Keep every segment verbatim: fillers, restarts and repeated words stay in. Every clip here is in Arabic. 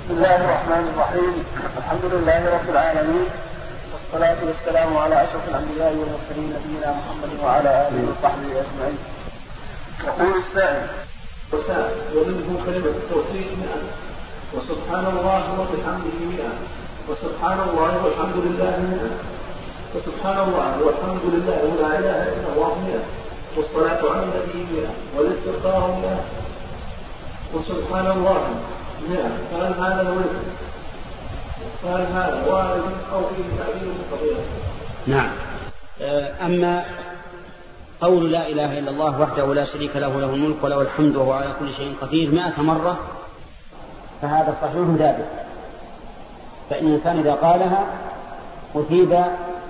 بسم الله الرحمن الرحيم. الحمد لله رب العالمين، والصلاة والسلام على أشرف الأنبياء والمرسلين نبينا محمد وعلى آله وصحبه أجمعين. يقول السائل: ومنه كلمة التوحيد مئة، وسبحان الله وبحمده مئة، وسبحان الله والحمد لله مئة، وسبحان الله والحمد لله ولا إله إلا الله مئة، والصلاة على النبي مئة، والاستغفار مئة، وسبحان الله مئة. فهل هذا الورد؟ فهل هذا وارد أو فيه تعبير مستقيم؟ نعم. أما قول لا إله إلا الله وحده لا شريك له له الملك وله الحمد وهو على كل شيء قدير مئة مرة فهذا صحيح ثابت. فإن الإنسان إذا قالها أثيب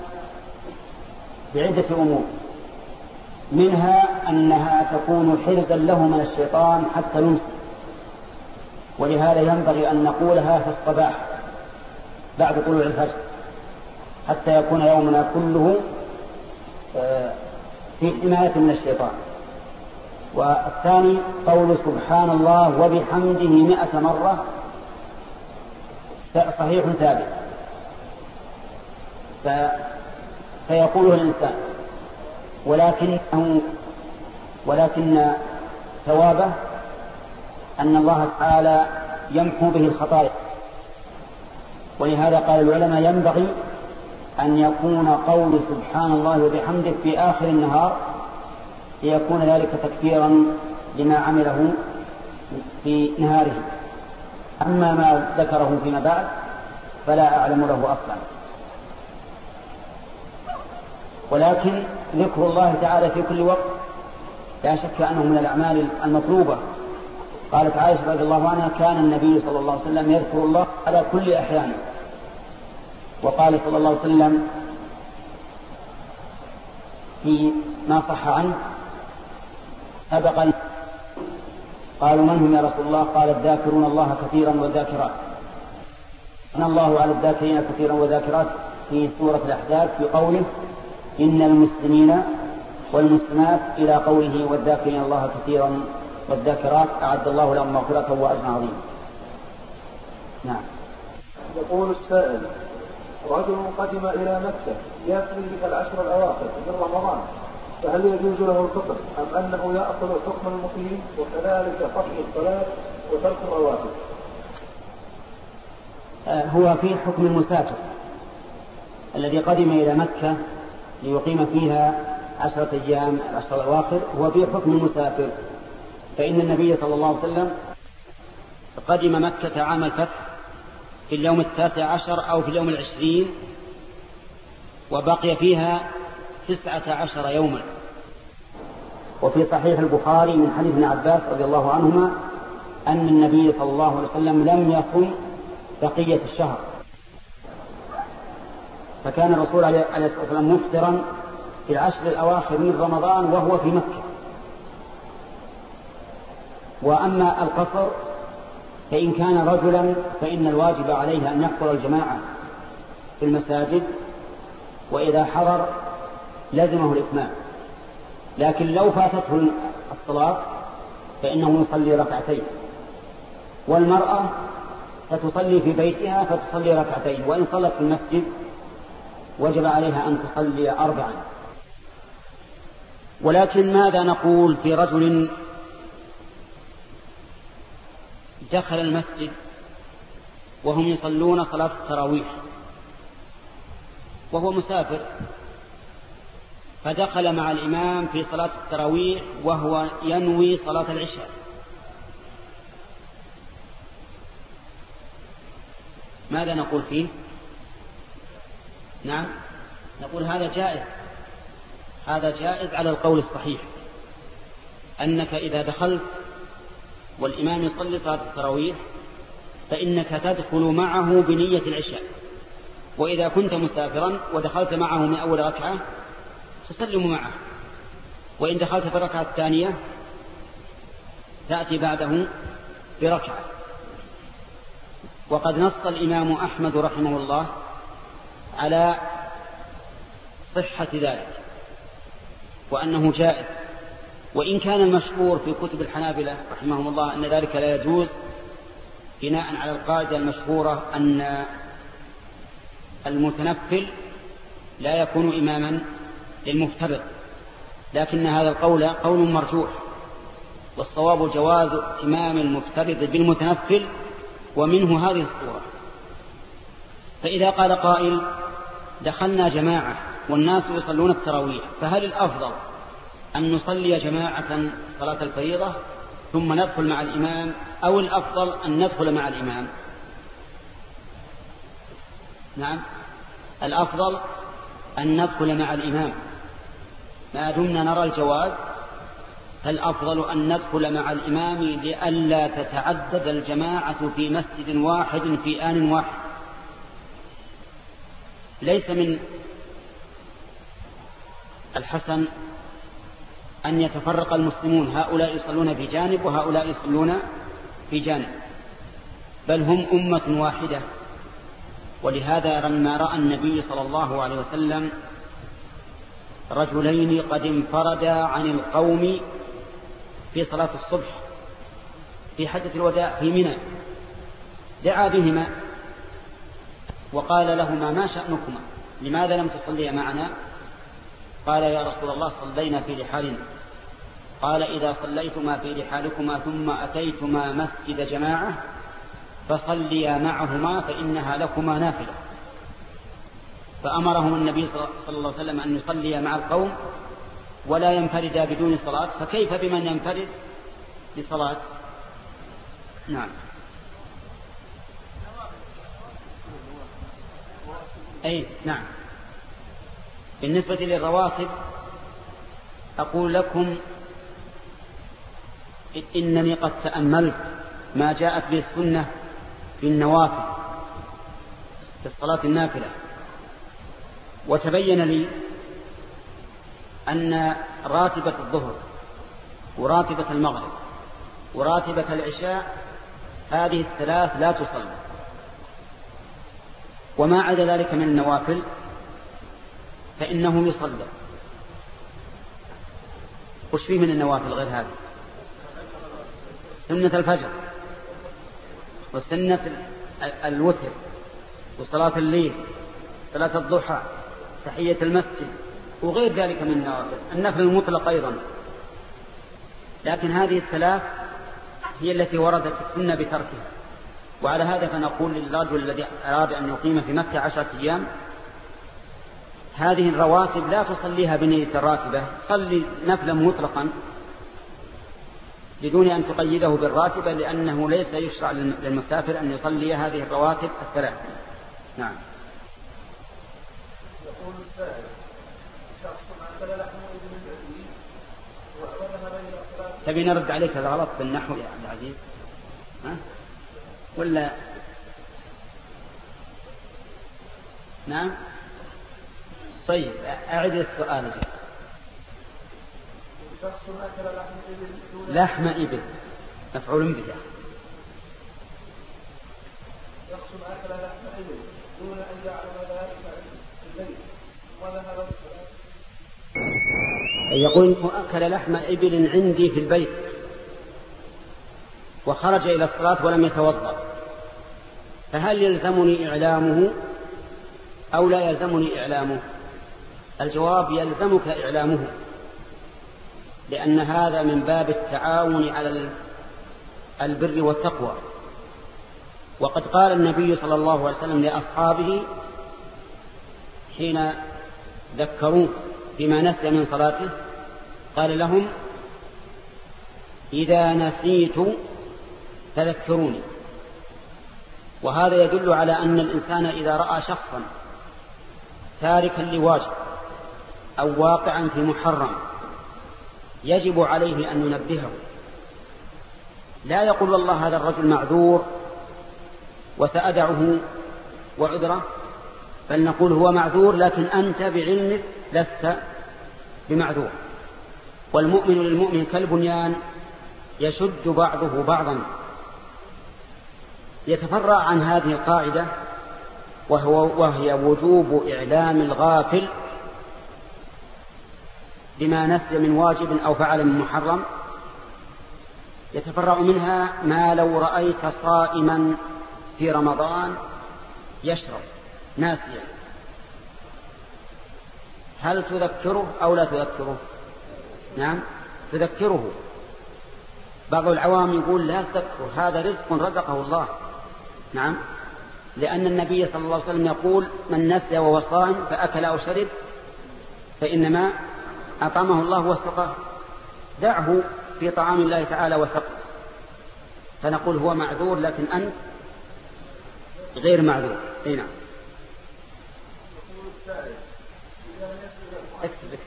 بعدة أمور، منها أنها تكون حرزا له من الشيطان حتى يمسك، ولهذا ينبغي أن نقولها في الصباح بعد طلوع الفجر حتى يكون يومنا كله في حماية من الشيطان. والثاني قول سبحان الله وبحمده مئة مرة صحيح ثابت، فيقوله الإنسان، ولكنه ولكن ثوابه أن الله تعالى يمحو به الخطايا. ولهذا قال العلماء ينبغي أن يكون قول سبحان الله وبحمده في آخر النهار ليكون ذلك تكفيرا لما عمله في نهاره. أما ما ذكره فيما بعد فلا أعلم له أصلا. ولكن ذكر الله تعالى في كل وقت لا شك أنه من الأعمال المطلوبة. قالت عائشة رضي الله عنها: كان النبي صلى الله عليه وسلم يذكر الله على كل أحيانه. وقال صلى الله عليه وسلم في ما صح عنه: سبق. قالوا: من هم يا رسول الله؟ قال: الذاكرون الله كثيرا والذاكرات. أن الله على الذاكرين كثيرا والذاكرات في سورة الأحزاب في قوله: إن المسلمين والمسلمات، إلى قوله: والذاكرين الله كثيرا والذاكرات أعد الله لهم مغفرة وأجرا عظيما. نعم. يقول السائل: رجل قدم إلى مكة يقضي بها العشر الأواخر من رمضان، فهل يجوز له الفطر أم أنه يأخذ حكم المقيم وكذلك فصل الصلاة وترك الرواتب؟ هو في حكم المسافر الذي قدم إلى مكة ليقيم فيها عشرة أيام العشر الأواخر، هو في حكم المسافر. فإن النبي صلى الله عليه وسلم قدم مكة عام الفتح في اليوم التاسع عشر أو في اليوم العشرين، وبقي فيها تسعة عشر يوما. وفي صحيح البخاري من حديث ابن عباس رضي الله عنهما أن النبي صلى الله عليه وسلم لم يصم بقية الشهر، فكان الرسول عليه الصلاة والسلام مفطرا في العشر الأواخر من رمضان وهو في مكة. وأما القصر فإن كان رجلا فإن الواجب عليه أن يحضر الجماعة في المساجد، وإذا حضر لزمه الإتمام. لكن لو فاتته الصلاة فإنه يصلي ركعتين. والمرأة فتصلي في بيتها فتصلي ركعتين، وإن صلت في المسجد وجب عليها أن تصلي أربعا. ولكن ماذا نقول في رجل دخل المسجد وهم يصلون صلاة التراويح وهو مسافر، فدخل مع الإمام في صلاة التراويح وهو ينوي صلاة العشاء، ماذا نقول فيه؟ نعم، نقول هذا جائز، هذا جائز على القول الصحيح، أنك إذا دخلت والإمام يصلي صلاة التراويح فإنك تدخل معه بنية العشاء، وإذا كنت مسافرا ودخلت معه من أول ركعة تسلم معه، وإن دخلت في الركعة الثانية تأتي بعده بركعة. وقد نص الإمام أحمد رحمه الله على صحة ذلك وأنه جائز، وإن كان المشهور في كتب الحنابلة رحمهم الله أن ذلك لا يجوز، بناء على القاعدة المشهورة أن المتنفل لا يكون إماما للمفترض، لكن هذا القول قول مرجوح، والصواب جواز ائتمام المفترض بالمتنفل، ومنه هذه الصورة. فإذا قال قائل دخلنا جماعة والناس يصلون التراويح، فهل الأفضل أن نصلي جماعة صلاة الفريضة ثم ندخل مع الإمام، أو الأفضل أن ندخل مع الإمام؟ نعم، الأفضل أن ندخل مع الإمام ما دمنا نرى الجواز، فالأفضل أن ندخل مع الإمام لئلا تتعدد الجماعة في مسجد واحد في آن واحد. ليس من الحسن أن يتفرق المسلمون، هؤلاء يصلون في جانب وهؤلاء يصلون في جانب، بل هم أمة واحدة. ولهذا لما رأى النبي صلى الله عليه وسلم رجلين قد انفردا عن القوم في صلاة الصبح في حجة الوداع في منى، دعا بهما وقال لهما ما شأنكما، لماذا لم تصليا معنا؟ قال يا رسول الله صلينا في رحالنا. قال إذا صليتما في رحالكما ثم أتيتما مسجد جماعة فصليا معهما فإنها لكما نافلة. فأمرهم النبي صلى الله عليه وسلم أن يصلي مع القوم ولا ينفرد بدون صلاة، فكيف بمن ينفرد بصلاة؟ نعم. أي نعم. بالنسبة للرواتب أقول لكم إنني قد تأملت ما جاءت به السنة في النوافل في الصلاة النافلة، وتبين لي أن راتبة الظهر وراتبة المغرب وراتبة العشاء هذه الثلاث لا تصلى، وما عدا ذلك من النوافل فإنه يصلى. وش فيه من النوافل غير هذه؟ سنة الفجر وسنة الوتر وصلاة الليل، صلاة الضحى، تحية المسجد، وغير ذلك من النوافل، النفل المطلق أيضا. لكن هذه الثلاث هي التي وردت السنة بتركها. وعلى هذا فنقول للرجل الذي أراد أن يقيم في مكة عشرة أيام هذه الرواتب لا تصليها بنية الراتبة، صلي نفلا مطلقا بدون أن تقيده بالراتبة، لأنه ليس يشرع للمسافر أن يصلي هذه الرواتب الثلاث. نعم. يقول السائل شخص أكل لحم ابن الجديد وذهب إلى الصلاة. تبي نرد عليك هذا غلط بالنحو يا عبد العزيز؟ ها؟ ولا نعم؟ طيب أعد السؤال. شخص أكل لحم إبل لحم إبل مفعول به. شخص أكل لحم إبل دون أن يعلم ذلك في البيت وذهب الصلاة. يقول إنه أكل لحم إبل عندي في البيت وخرج إلى الصلاة ولم يتوضأ، فهل يلزمني إعلامه أو لا يلزمني إعلامه؟ الجواب يلزمك إعلامه، لأن هذا من باب التعاون على البر والتقوى. وقد قال النبي صلى الله عليه وسلم لأصحابه حين ذكروه بما نسي من صلاته قال لهم إذا نسيت فذكروني. وهذا يدل على أن الإنسان إذا رأى شخصا تاركا لواجب أو واقعا في محرم يجب عليه أن ينبهه، لا يقول والله هذا الرجل معذور وسأدعه وعذره، بل نقول هو معذور لكن أنت بعلمك لست بمعذور. والمؤمن للمؤمن كالبنيان يشد بعضه بعضا. يتفرع عن هذه القاعدة وهو وهي وجوب إعلام الغافل بما نسي من واجب أو فعل من محرم يتفرع منها ما لو رأيت صائما في رمضان يشرب ناسيا، هل تذكره أو لا تذكره؟ نعم تذكره. بعض العوام يقول لا تذكره، هذا رزق رزقه الله. نعم، لأن النبي صلى الله عليه وسلم يقول من نسي وهو صائم فأكل أو شرب فإنما أطعمه الله وسقاه، دعه في طعام الله تعالى وسقه. فنقول هو معذور لكن أنت غير معذور. أي نعم. اكتب اكتب.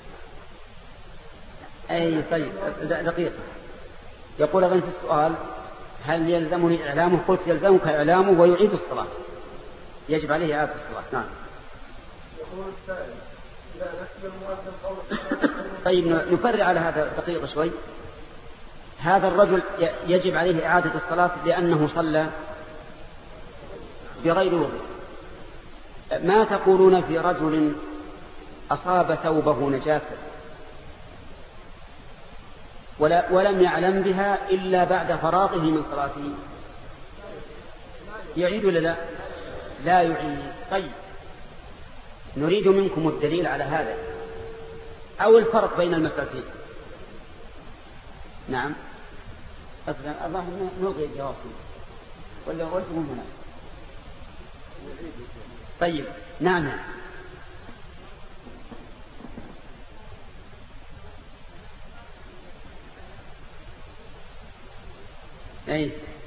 أي طيب دقيقة. يقول أظن في السؤال هل يلزمني إعلامه؟ قلت يلزمك إعلامه ويعيد الصلاة، يجب عليه إعادة الصلاة. نعم. طيب نفرع على هذا دقيقة شوي. هذا الرجل يجب عليه إعادة الصلاة لأنه صلى بغير وضوء. ما تقولون في رجل أصاب ثوبه نجاسة ولا ولم يعلم بها إلا بعد فراغه من صلاته؟ يعيد ولا لا؟ لا يعيد. طيب نريد منكم الدليل على هذا أو الفرق بين المسألتين. نعم. اللهم نلغي الجواب ولا قلتم هنا. طيب نعم. أي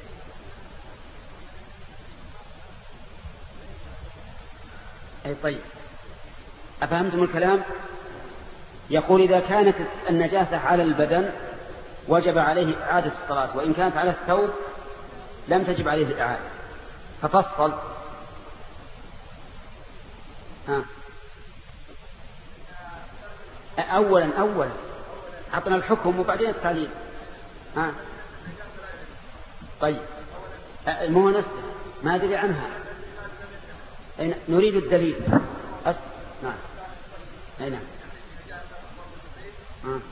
أي طيب أفهمتم الكلام؟ يقول إذا كانت النجاسة على البدن وجب عليه إعادة الصلاة، وإن كانت على الثوب لم تجب عليه الإعادة. ففصل. ها. أولا أولا عطنا الحكم وبعدين التعليل. ها. طيب مو نفسه ما أدري عنها. نريد الدليل. أس... نعم. أي نعم. ها.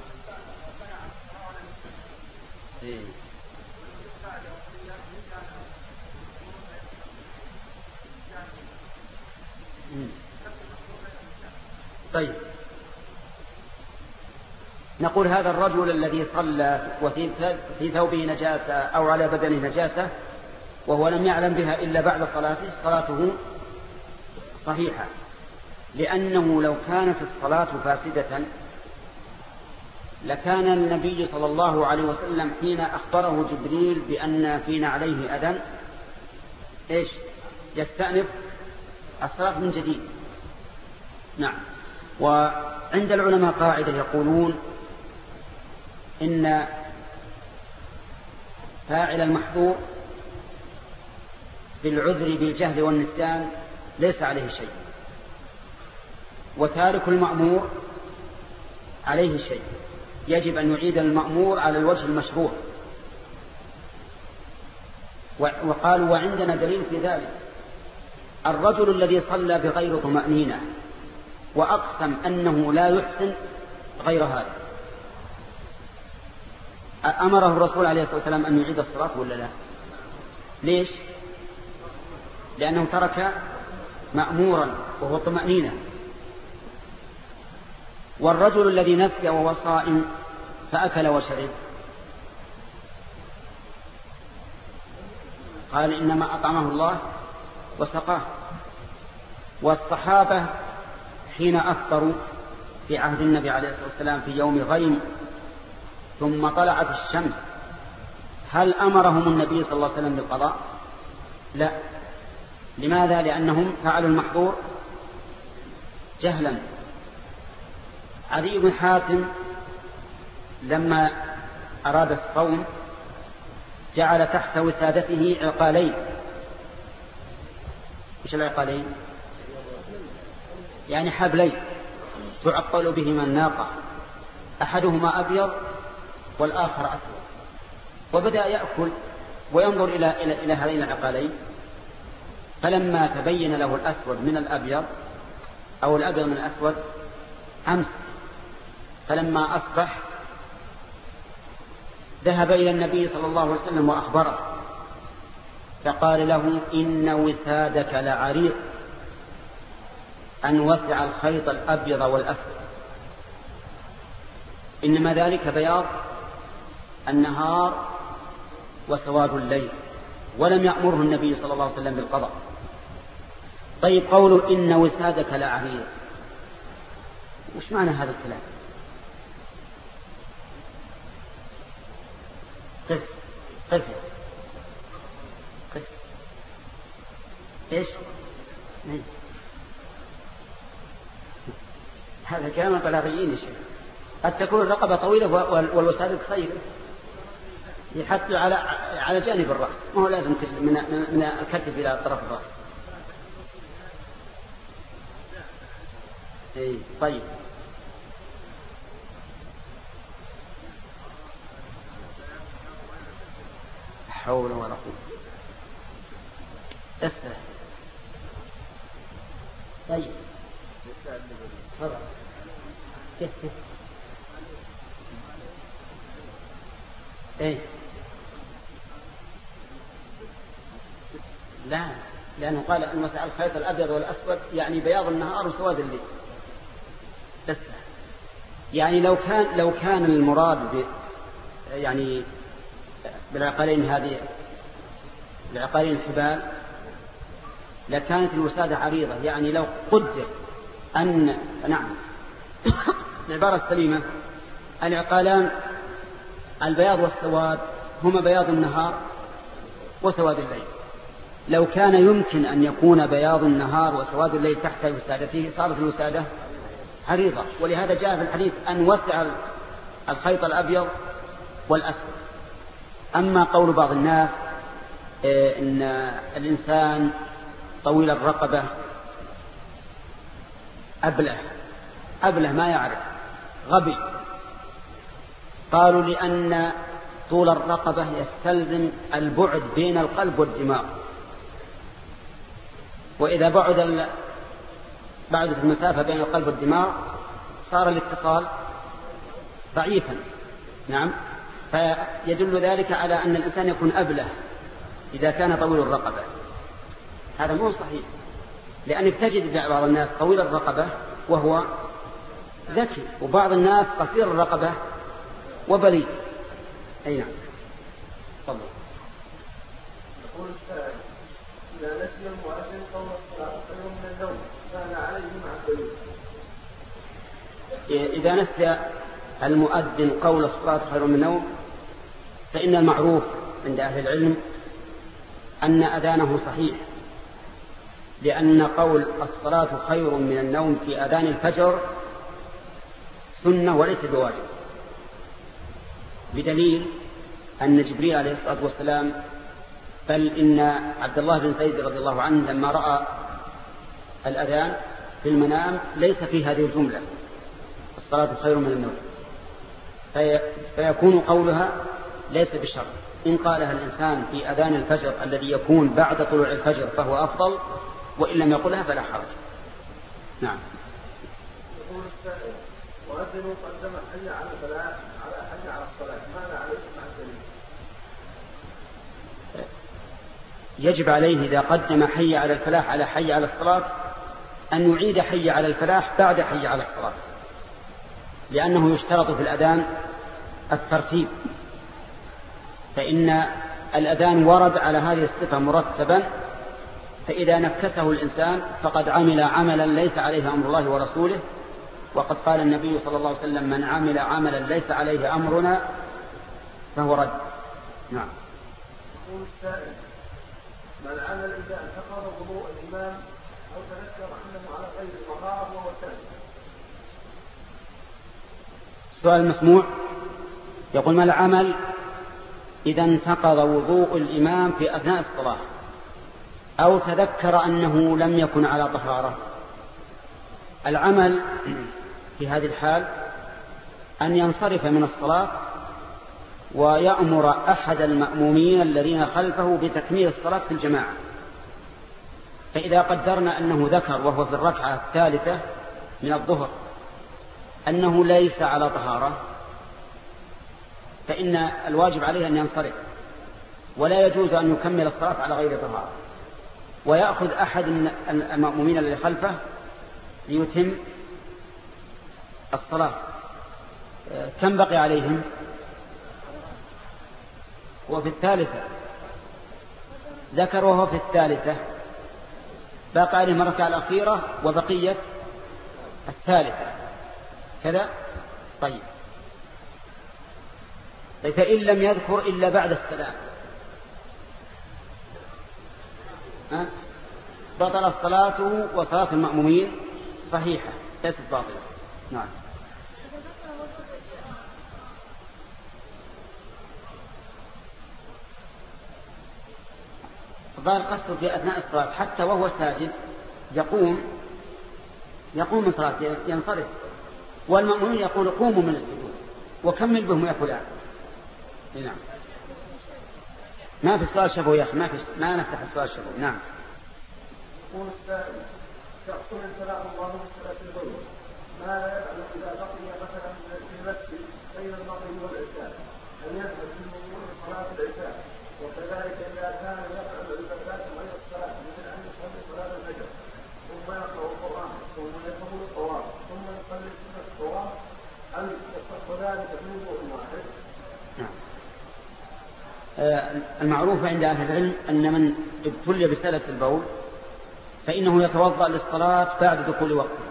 إيه. طيب نقول هذا الرجل الذي صلى وفي في ثوبه نجاسة أو على بدنه نجاسة وهو لم يعلم بها إلا بعد صلاته، صلاته صحيحة، لأنه لو كانت الصلاة فاسدة لكان النبي صلى الله عليه وسلم حين أخبره جبريل بأن فينا عليه أذى إيش يستأنف الصلاة من جديد. نعم. وعند العلماء قاعدة يقولون إن فاعل المحظور بالعذر بالجهل والنسيان ليس عليه شيء، وتارك المأمور عليه شيء، يجب أن يعيد المأمور على الوجه المشروع. وقالوا وعندنا دليل في ذلك، الرجل الذي صلى بغير طمأنينة وأقسم أنه لا يحسن غير هذا، أمره الرسول عليه الصلاة والسلام أن يعيد الصلاة ولا لا؟ ليش؟ لأنه ترك مأمورا وهو طمأنينة. والرجل الذي نسي وهو صائم فأكل وشرب قال إنما أطعمه الله وسقاه. والصحابة حين أفطروا في عهد النبي عليه الصلاة والسلام في يوم غيم ثم طلعت الشمس، هل أمرهم النبي صلى الله عليه وسلم بالقضاء؟ لا. لماذا؟ لأنهم فعلوا المحظور جهلا. عدي بن حاتم لما أراد الصوم جعل تحت وسادته عقالين. إيش العقالين؟ يعني حبلين تعقل بهما الناقة، أحدهما أبيض والآخر أسود، وبدأ يأكل وينظر إلى إلى إلى هذين العقالين، فلما تبين له الأسود من الأبيض أو الأبيض من الأسود أمسك، فلما أصبح ذهب إلى النبي صلى الله عليه وسلم وأخبره فقال له إن وسادك لعريض أن وسع الخيط الأبيض والأسود، إنما ذلك بياض النهار وسواد الليل، ولم يأمره النبي صلى الله عليه وسلم بالقضاء. طيب قوله إن وسادك لعريض، وش معنى هذا الكلام؟ قف قف قف إيش؟ هذا كلام البلاغيين يا شيخ. قد تكون الرقبة طويلة والوسادة قصيرة، يحط على على جانب الرأس، ما هو لازم من من الكتف إلى طرف الرأس. إيه طيب. حول ولا قوة. استرح. طيب. تفضل. كيف كيف؟ ايه لا، لأنه قال أن وسع الخيط الأبيض والأسود يعني بياض النهار وسواد الليل. بس يعني لو كان لو كان المراد ب يعني بالعقلين هذه العقلين الحبال لكانت الوسادة عريضة، يعني لو قدر أن نعم العبارة السليمة العقالان البياض والسواد هما بياض النهار وسواد الليل، لو كان يمكن أن يكون بياض النهار وسواد الليل تحت وسادته صارت الوسادة عريضة، ولهذا جاء في الحديث أن وسع الخيط الأبيض والأسود. أما قول بعض الناس إن الإنسان طويل الرقبة أبله أبله ما يعرف غبي، قالوا لأن طول الرقبة يستلزم البعد بين القلب والدماغ، وإذا بعد بعدت المسافة بين القلب والدماغ صار الاتصال ضعيفا. نعم، فيدل ذلك على أن الإنسان يكون أبله إذا كان طويل الرقبة. هذا مو صحيح، لأنك تجد بعض الناس طويل الرقبة وهو ذكي، وبعض الناس قصير الرقبة وبليد. أي نعم. طبعا. يقول السائل: إذا نسي المؤذن قول الصلاة خير من النوم كان عليه مع الدليل؟ إذا نسي المؤذن قول الصلاة خير من النوم فإن المعروف عند أهل العلم أن أذانه صحيح، لأن قول الصلاة خير من النوم في أذان الفجر سنة وليس بواجب، بدليل أن جبريل عليه الصلاة والسلام بل إن عبد الله بن زيد رضي الله عنه لما رأى الأذان في المنام ليس في هذه الجملة الصلاة خير من النوم، في فيكون قولها ليس بشرط. إن قالها الإنسان في أذان الفجر الذي يكون بعد طلوع الفجر فهو أفضل، وإن لم يقلها فلا حرج. نعم. يقول السائل: وأذن قدم حي على الفلاح على حي على الصلاة، ماذا عليه مع الدليل؟ يجب عليه إذا قدم حي على الفلاح على حي على الصلاة أن يعيد حي على الفلاح بعد حي على الصلاة، لأنه يشترط في الأذان الترتيب، فإن الأذان ورد على هذه الصفة مرتبا، فإذا نكسه الإنسان فقد عمل عملا ليس عليه أمر الله ورسوله، وقد قال النبي صلى الله عليه وسلم: من عمل عملا ليس عليه أمرنا فهو رد. نعم. يقول السائل: من عمل إذا انتقض وضوء الإمام أو تذكر أنه على غير طهارة وهو سائل؟ سؤال مسموع. يقول: ما العمل إذا انتقض وضوء الإمام في أثناء الصلاة أو تذكر أنه لم يكن على طهارة؟ العمل في هذه الحال أن ينصرف من الصلاة ويأمر أحد المأمومين الذين خلفه بتكميل الصلاة في الجماعة. فإذا قدرنا أنه ذكر وهو في الركعة الثالثة من الظهر أنه ليس على طهارة فإن الواجب عليه أن ينصرف، ولا يجوز أن يكمل الصلاة على غير طهارة، ويأخذ أحد المأمومين الذي خلفه ليتم الصلاة. كم بقي عليهم؟ وفي الثالثة ذكر وهو في الثالثة بقى عليهم الركعة الأخيرة وبقية الثالثة كذا. طيب فإن لم يذكر إلا بعد السلام بطل صلاته، وصلاة المأمومين صحيحة ليست باطلة. نعم. ظاهر قصده في أثناء الصلاة حتى وهو ساجد يقوم يقوم من صلاته ينصرف، والمأمومين يقول قوموا من السجود وكمل بهم يا فلان. نعم. ما في سؤال شفوي يا أخي، ما في ما نفتح السؤال شفوي. نعم. يقول السائل: تأخذ السلام الله من صلاة الظهر، ماذا يفعل إذا بقي مثلا في المسجد بين المغرب والعشاء؟ هل يذهب في الموضوع لصلاة العشاء؟ وكذلك إذا كان يفعل العبادات غير الصلاة مثل أن يصلي صلاة الفجر ثم يقرأ القرآن ثم يقوم الطواف ثم يصلي سنة الطواف، هل يصح ذلك في موضوع واحد؟ نعم. المعروف عند أهل العلم أن من ابتلي بسلة البول فإنه يتوضأ للصلاة بعد دخول وقته،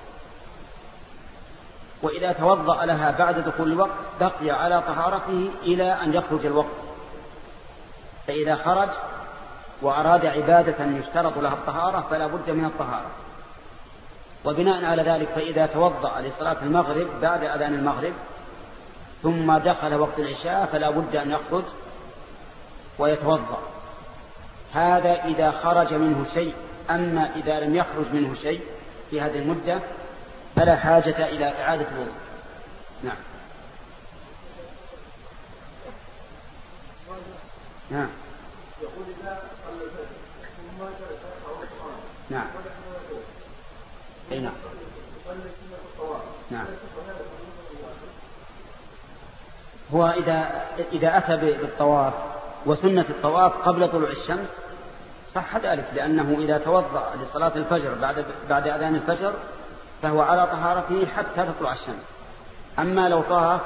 وإذا توضأ لها بعد دخول الوقت بقي على طهارته إلى أن يخرج الوقت، فإذا خرج وأراد عبادة يشترط لها الطهارة فلا بد من الطهارة. وبناء على ذلك فإذا توضأ لصلاة المغرب بعد أذان المغرب ثم دخل وقت العشاء فلا بد أن يخرج ويتوضأ. هذا إذا خرج منه شيء، أما إذا لم يخرج منه شيء في هذه المدة فلا حاجة إلى إعادة الوضوء. نعم. نعم. نعم. أي نعم. نعم. هو إذا إذا أتى بالطواف وسنة الطواف قبل طلوع الشمس صح ذلك، لأنه إذا توضأ لصلاة الفجر بعد بعد أذان الفجر فهو على طهارته حتى تطلع الشمس. أما لو طاف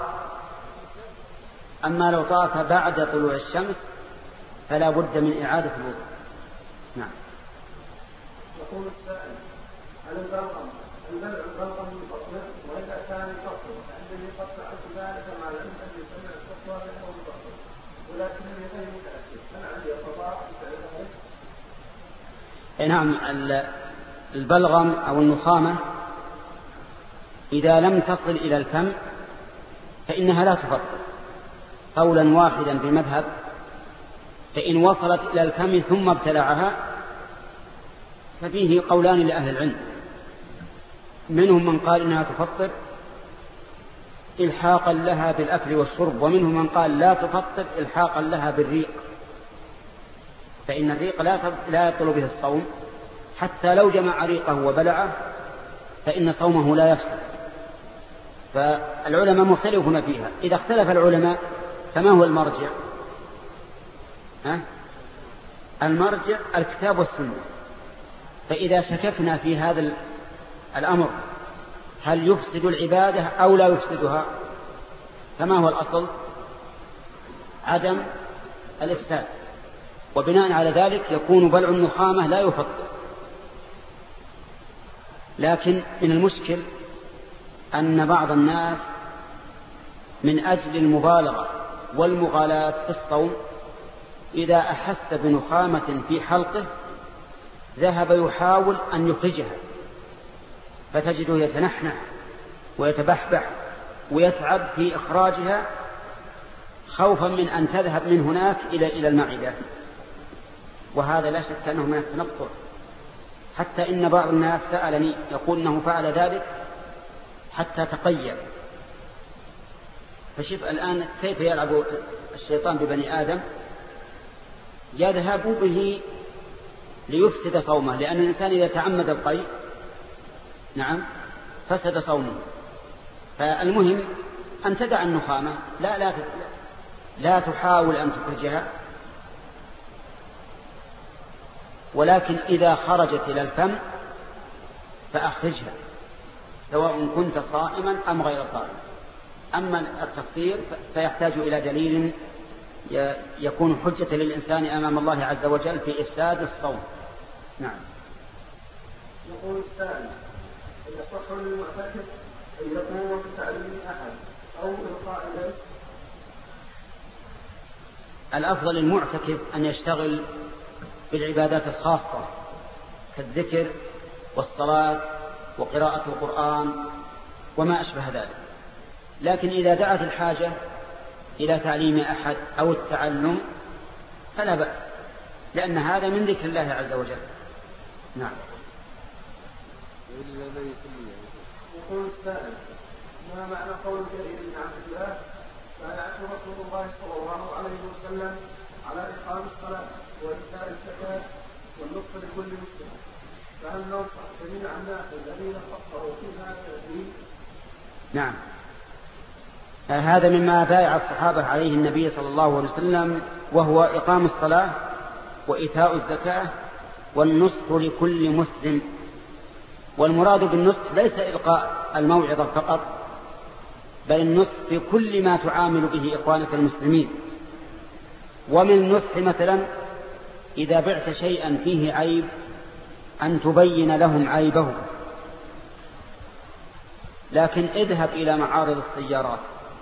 أما لو طاف بعد طلوع الشمس فلا بد من إعادة الوضوء. نعم. يقول السائل: هل البلغم البلع البلغم من فصله، وإذا كان يفصل فعندما يفصل عن ذلك مع العلم أن يسمع الفصل أنه يفصل ولكن غير متأكد، هل عندي القضاء بفعل ذلك؟ نعم. البلغم أو النخامة إذا لم تصل إلى الفم فإنها لا تفطر قولا واحدا بمذهب، فإن وصلت إلى الفم ثم ابتلعها ففيه قولان لأهل العلم، منهم من قال إنها تفطر إلحاقا لها بالأكل والشرب، ومنهم من قال لا تفطر إلحاقا لها بالريق، فإن الريق لا يبطل به الصوم، حتى لو جمع ريقه وبلعه فإن صومه لا يفسد. فالعلماء مختلفون فيها. إذا اختلف العلماء فما هو المرجع؟ ها؟ المرجع الكتاب والسنة. فإذا شككنا في هذا الأمر هل يفسد العبادة أو لا يفسدها، فما هو الأصل؟ عدم الإفساد. وبناء على ذلك يكون بلع النخامة لا يفطر. لكن من المشكل أن بعض الناس من أجل المبالغة والمغالاة في الصوم إذا أحس بنخامة في حلقه ذهب يحاول أن يخرجها، فتجده يتنحنح ويتبحبح ويتعب في إخراجها خوفا من أن تذهب من هناك إلى إلى المعدة، وهذا لا شك أنه من التنطع. حتى إن بعض الناس سألني يقول أنه فعل ذلك حتى تقيأ. فشوف الآن كيف يلعب الشيطان ببني آدم، يذهب به ليفسد صومه، لأن الإنسان إذا تعمد القيء نعم فسد صومه. فالمهم أن تدع النخامة، لا لا لا تحاول أن تخرجها، ولكن إذا خرجت إلى الفم فأخرجها سواء كنت صائما أم غير صائم. أما التفطير فيحتاج إلى دليل يكون حجة للإنسان أمام الله عز وجل في إفساد الصوم. نعم. يقول السائل: يصح للمعتكف أن يقوم بتعليم أحد أو إلقاء إليه؟ الأفضل للمعتكف أن يشتغل بالعبادات الخاصة كالذكر والصلاة وقراءة القرآن وما أشبه ذلك، لكن إذا دعت الحاجة إلى تعليم أحد أو التعلم فلا بأس، لأن هذا من ذكر الله عز وجل. نعم. يقول السائل: ما معنى قول جرير بن عبد الله: بايعته رسول الله صلى الله عليه وسلم على إقام الصلاة وإيتاء الزكاة والنصح لكل مسلم، فهل ننصح جميع الناس الذين قصروا في هذا الدين؟ نعم، هذا مما بايع الصحابة عليه النبي صلى الله عليه وسلم، وهو إقام الصلاة وإيتاء الزكاة والنصح لكل مسلم. والمراد بالنصح ليس إلقاء الموعظة فقط، بل النصح في كل ما تعامل به إخوانك المسلمين. ومن النصح مثلا إذا بعت شيئا فيه عيب أن تبين لهم عيبه، لكن اذهب إلى معارض السيارات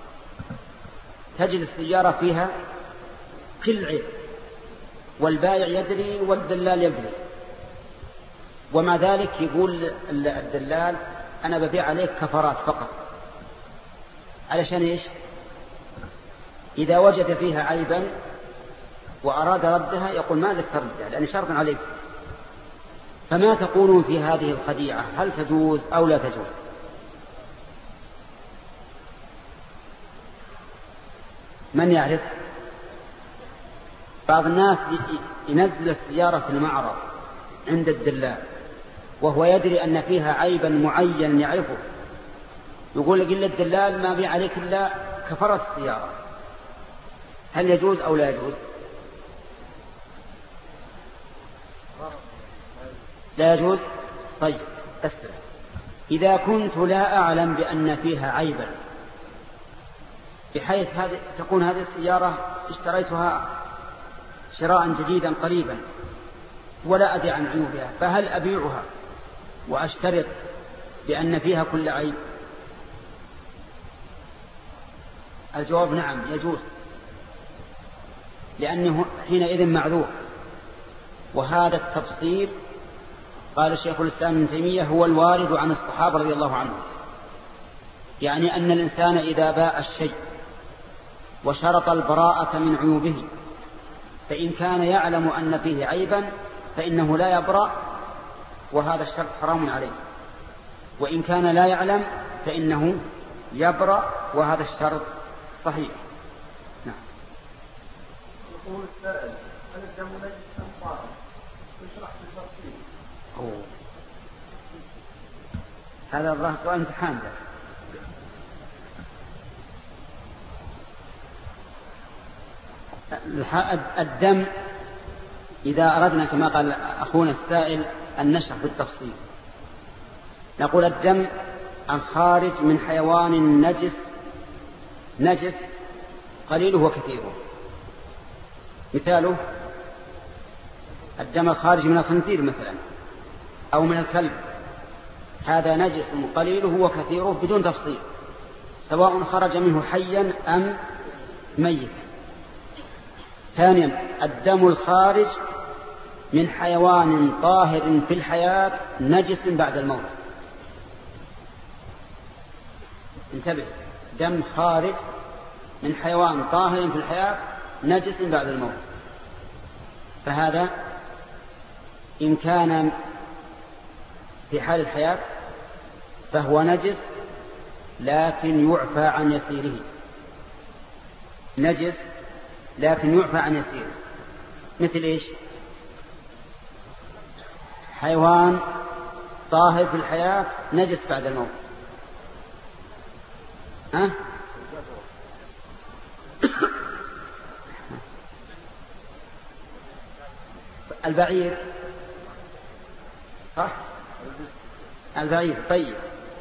تجد السيارة فيها كل عيب، والبائع يدري والدلال يدري، ومع ذلك يقول الدلال أنا ببيع عليك كفرات فقط. علشان إيش؟ إذا وجد فيها عيبا وأراد ردها يقول ما لك تردها لأن شرط عليك. فما تقولون في هذه الخديعة؟ هل تجوز أو لا تجوز؟ من يعرف؟ بعض الناس ينزل السيارة في المعرض عند الدلال وهو يدري أن فيها عيبا معين يعرفه، يقول لك إلا الدلال ما بي عليك إلا كفرت السيارة. هل يجوز أو لا يجوز؟ لا يجوز. طيب أسأل: إذا كنت لا أعلم بأن فيها عيبا بحيث هذه تكون هذه السيارة اشتريتها شراء جديدا قريبا ولا أدري عن عيوبها، فهل أبيعها وأشترط بأن فيها كل عيب؟ الجواب نعم يجوز، لأنه حينئذ معذور. وهذا التفصيل قال الشيخ الإسلام ابن تيمية هو الوارد عن الصحابة رضي الله عنهم، يعني أن الإنسان إذا باع الشيء وشرط البراءة من عيوبه فإن كان يعلم أن فيه عيبا فإنه لا يبرأ، وهذا الشرط حرام عليه، وإن كان لا يعلم فإنه يبرأ، وهذا الشرط صحيح. نعم. يقول السائل: هل الدم نجس أم طاهر؟ اشرح بالتفصيل. أوه. هذا الظاهر سؤال امتحان ده. الدم إذا أردنا كما قال أخونا السائل أن نشرح بالتفصيل نقول: الدم الخارج من حيوان نجس نجس قليله وكثيره. مثاله الدم الخارج من الخنزير مثلا أو من الكلب، هذا نجس قليله وكثيره بدون تفصيل، سواء خرج منه حيا أم ميتا. ثانيا الدم الخارج من حيوان طاهر في الحياة نجس بعد الموت. انتبه، دم خارج من حيوان طاهر في الحياة نجس بعد الموت، فهذا إن كان في حال الحياة فهو نجس لكن يعفى عن يسيره، نجس لكن يعفى عن يسيره. مثل إيش؟ حيوان طاهر في الحياة نجس بعد الموت. ها؟ البعير صح؟ البعير طيب.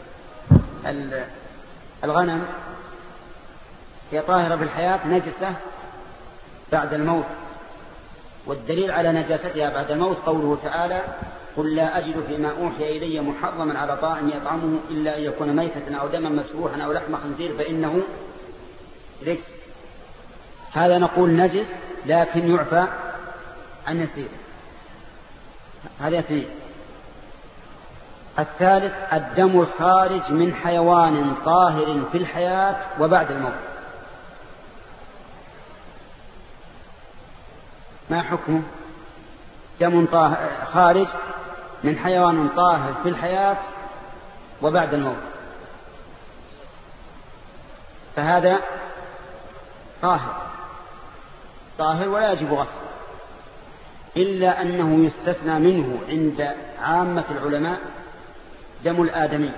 الغنم هي طاهرة في الحياة نجسة بعد الموت، والدليل على نجاستها بعد الموت قوله تعالى قل لا أجد فيما أوحي إلي محرما على طاعم يطعمه إلا أن يكون ميتة أو دما مسفوحا أو لحم خنزير فإنه رجس. هذا نقول نجس لكن يعفى عن يسير. هذا اثنين. الثالث الدم الخارج من حيوان طاهر في الحياة وبعد الموت. ما حكمه؟ دم خارج من حيوان طاهر في الحياة وبعد الموت، فهذا طاهر طاهر ولا يجب غسله، إلا أنه يستثنى منه عند عامة العلماء دم الآدمي،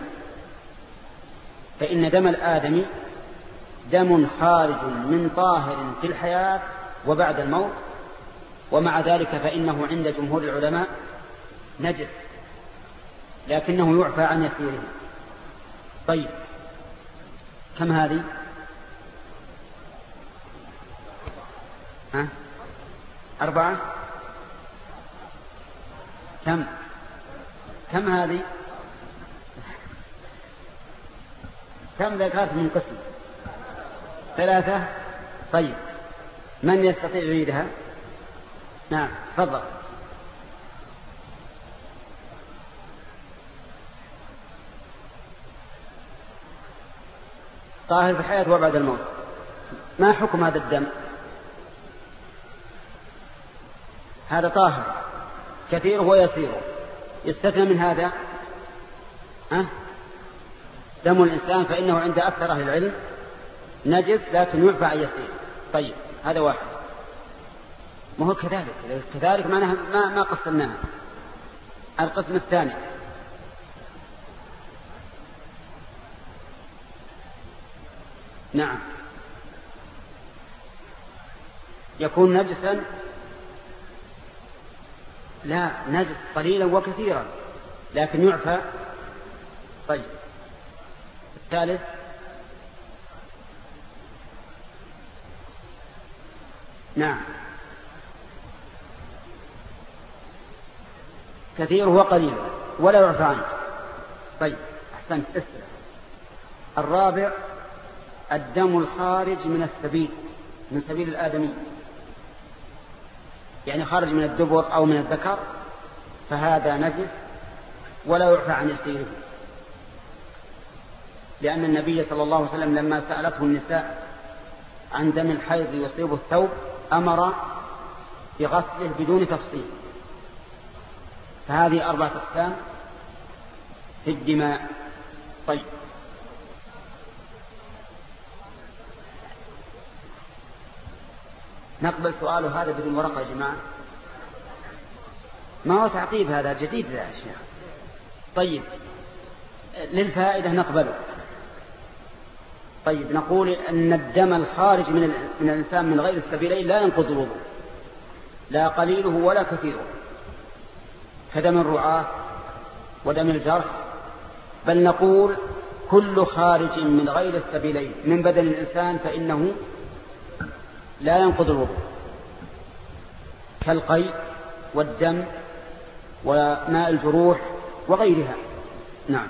فإن دم الآدمي دم خارج من طاهر في الحياة وبعد الموت، ومع ذلك فإنه عند جمهور العلماء نجس لكنه يعفى عن يسيره. طيب كم هذه؟ ها؟ أربعة. كم كم هذه؟ كم ذكرت من قسم؟ ثلاثة. طيب من يستطيع يعيدها؟ نعم تفضل. طاهر في الحياة وبعد الموت. ما حكم هذا الدم؟ هذا طاهر كثير ويسير، يستثنى من هذا أه؟ دم الإنسان فإنه عند أكثر أهل العلم نجس لكن يعفى عن يسير. طيب هذا واحد. ما هو كذلك كذلك معناها ما ما قسمناها. القسم الثاني نعم يكون نجسا، لا نجس قليلا وكثيرا لكن يعفى. طيب الثالث نعم كثير وقليل ولا يعفى عنه. طيب أحسنت. اسئلة. الرابع الدم الخارج من السبيل من سبيل الآدمي، يعني خارج من الدبر أو من الذكر، فهذا نجس ولا يعفى عن يسيره، لأن النبي صلى الله عليه وسلم لما سألته النساء عن دم الحيض يصيب الثوب أمر بغسله بدون تفصيل. فهذه أربعة أقسام في الدماء. طيب نقبل سؤاله هذا بدون ورقة يا جماعة؟ ما هو تعقيب، هذا جديد يا شيخ. طيب للفائدة نقبله. طيب نقول أن الدم الخارج من, من الإنسان من غير السبيلين لا ينقض الوضوء، لا قليله ولا كثيره، كدم الرعاة ودم الجرح، بل نقول كل خارج من غير السبيلين من بدن الإنسان فإنه لا ينقض الوضوء، كالقيء والدم وماء الجروح وغيرها. نعم.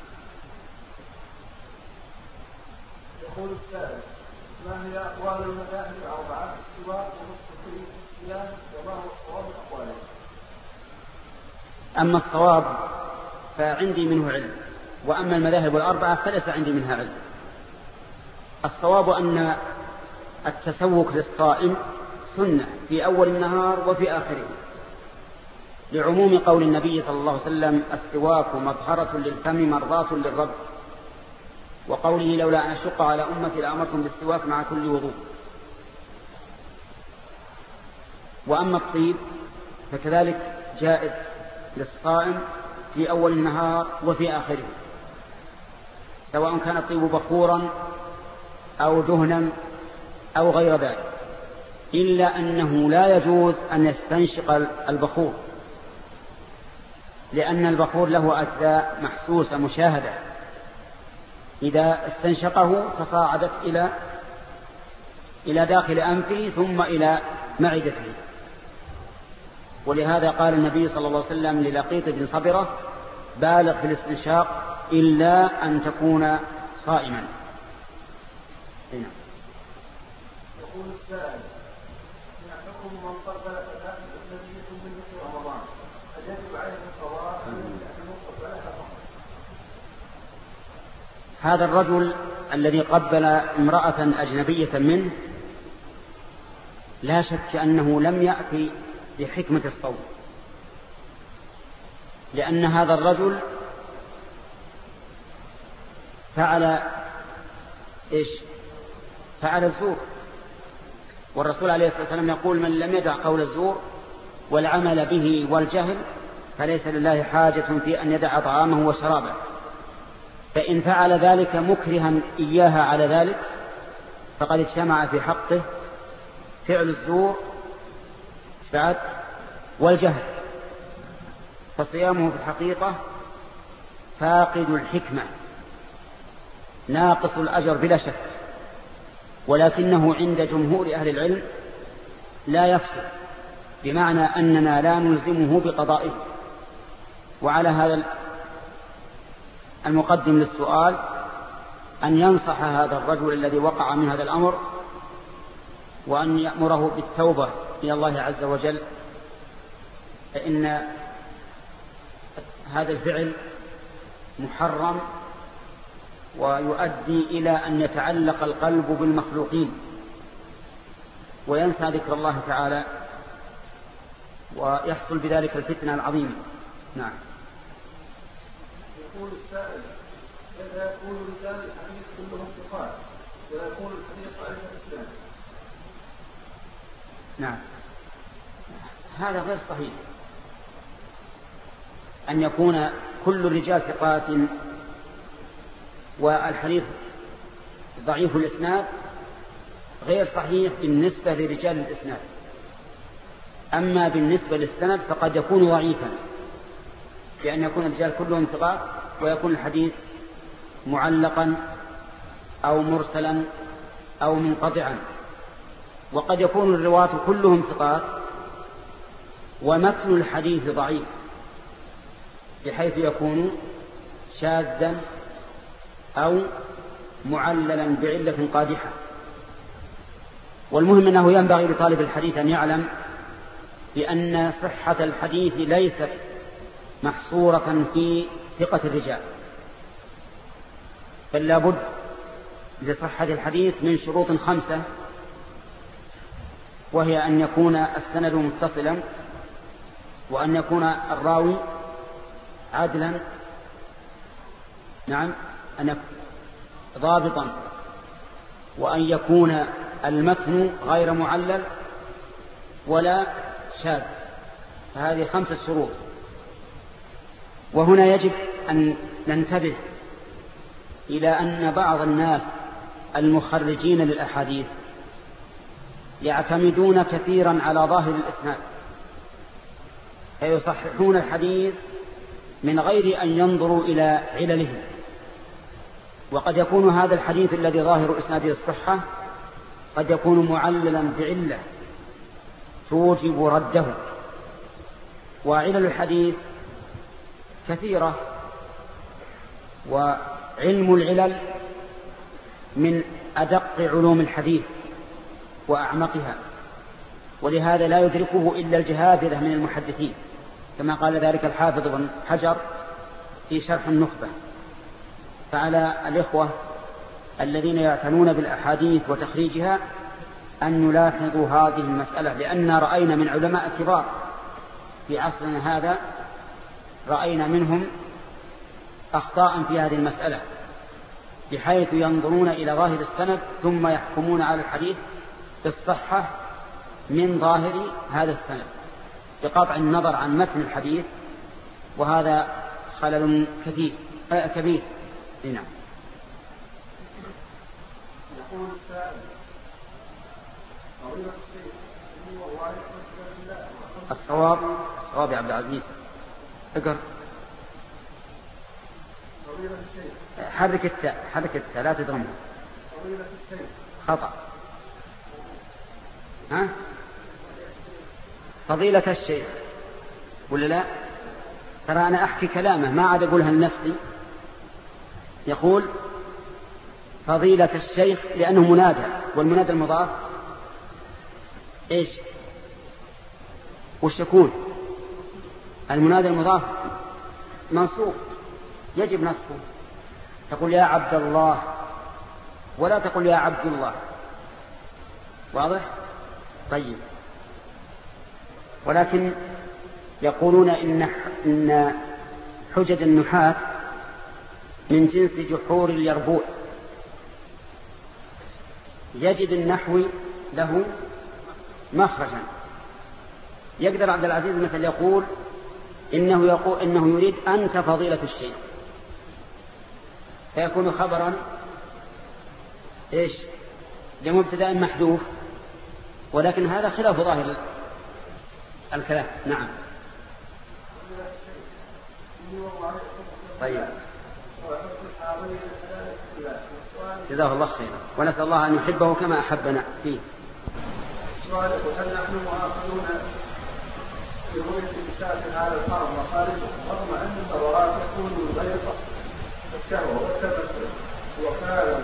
يقول السائل ما هي أقوال المذاهب الأربعة في السواك ونصف الصيام وما هو الصواب أقواله؟ أما الصواب فعندي منه علم، وأما المذاهب الأربعة فليس عندي منها علم. الصواب أن التسوك للصائم سنة في أول النهار وفي آخره، لعموم قول النبي صلى الله عليه وسلم السواك مطهرة للفم مرضاة للرب، وقوله لولا أن أشق على أمتي لأمرتهم بالسواك مع كل وضوء. وأما الطيب فكذلك جائز للصائم في أول النهار وفي آخره، سواء كان الطيب بخورا أو دهنا أو غير ذلك. إلا أنه لا يجوز أن يستنشق البخور، لأن البخور له أجزاء محسوسة مشاهدة، إذا استنشقه تصاعدت إلى إلى داخل أنفه ثم إلى معدته. ولهذا قال النبي صلى الله عليه وسلم للقيط بن صبرة: بالغ في الاستنشاق إلا أن تكون صائما. هنا يقول السائل: ما حكم من قبل أجنبية من مثل رمضان؟ هل يجب عليه القضاء أم أنه قبلها فقط؟ هذا الرجل الذي قبل امرأة أجنبية منه لا شك أنه لم يأتي بحكمة الصوم، لأن هذا الرجل فعل إيش؟ فعل الزور، والرسول عليه الصلاة والسلام يقول: من لم يدع قول الزور والعمل به والجهل فليس لله حاجة في أن يدع طعامه وشرابه. فإن فعل ذلك مكرها إياها على ذلك فقد اجتمع في حقه فعل الزور بعد والجهل، فصيامه في الحقيقة فاقد الحكمة ناقص الأجر بلا شك، ولكنه عند جمهور أهل العلم لا يفسد، بمعنى أننا لا نلزمه بقضائه. وعلى هذا المقدم للسؤال أن ينصح هذا الرجل الذي وقع من هذا الأمر، وأن يأمره بالتوبة إلى الله عز وجل، فإن هذا الفعل محرم ويؤدي إلى أن يتعلق القلب بالمخلوقين وينسى ذكر الله تعالى، ويحصل بذلك الفتنة العظيمة. نعم. يقول السائل: إذا يكون رجال الحديث كلهم ثقات ويكون الحديث ضعيف الإسلام؟ نعم، هذا غير صحيح. أن يكون كل الرجال ثقات والحديث ضعيف الإسناد غير صحيح بالنسبة لرجال الإسناد، أما بالنسبة للسند فقد يكون ضعيفا، بأن يكون الرجال كلهم ثقات ويكون الحديث معلقا أو مرسلا أو منقطعا. وقد يكون الرواة كلهم ثقات ومتن الحديث ضعيف بحيث يكون شاذا أو معللا بعلة قادحة. والمهم أنه ينبغي لطالب الحديث أن يعلم بأن صحة الحديث ليست محصورة في ثقة الرجال، بل لابد لصحة الحديث من شروط خمسة، وهي أن يكون السند متصلا، وأن يكون الراوي عدلا، نعم، أن ضابطا، وأن يكون المتن غير معلل ولا شاذ. فهذه خمسة شروط. وهنا يجب أن ننتبه إلى أن بعض الناس المخرجين للأحاديث يعتمدون كثيرا على ظاهر الإسناد، فيصححون الحديث من غير أن ينظروا إلى علله. وقد يكون هذا الحديث الذي ظاهر إسناده الصحة قد يكون معللا بعلة توجب رده. وعلل الحديث كثيرة، وعلم العلل من أدق علوم الحديث وأعمقها، ولهذا لا يدركه إلا الجهابذة من المحدثين، كما قال ذلك الحافظ ابن حجر في شرح النخبة. فعلى الإخوة الذين يعتنون بالأحاديث وتخريجها أن يلاحظوا هذه المسألة، لأن رأينا من علماء الكبار في عصرنا هذا رأينا منهم أخطاء في هذه المسألة، بحيث ينظرون إلى ظاهر السند ثم يحكمون على الحديث بالصحة من ظاهر هذا السند بقطع النظر عن متن الحديث، وهذا خلل كثير كبير. نعم. يقول السائل: الصواب الصواب يا عبد العزيز اقر حرك التاء حرك التاء لا تضمها خطأ. ها فضيلة الشيخ ولا لا؟ ترى أنا أحكي كلامه ما عاد أقولها لنفسي. يقول فضيلة الشيخ لأنه منادى، والمنادى المضاف إيش وش يكون؟ المنادى المضاف منصوب يجب نصبه. تقول يا عبد الله ولا تقول يا عبد الله. واضح؟ طيب. ولكن يقولون إن, إن حجج النحاة من جنس جحور اليربوع، يجد النحوي له مخرجا. يقدر عبد العزيز مثل يقول إنه, يقول إنه يريد أنت فضيلة الشيء، فيكون خبرا إيش لمبتدأ محذوف، ولكن هذا خلاف ظاهر الكلام. نعم. طيب جزاه الله خيرا، ونسأل الله أن يحبه كما أحبنا فيه. سؤال: هل نحن مؤاخذون برؤية النساء في هذا الحرم وخارجه رغم أن الضرورات تكون من غير قصد الشهوة والتبتل وكان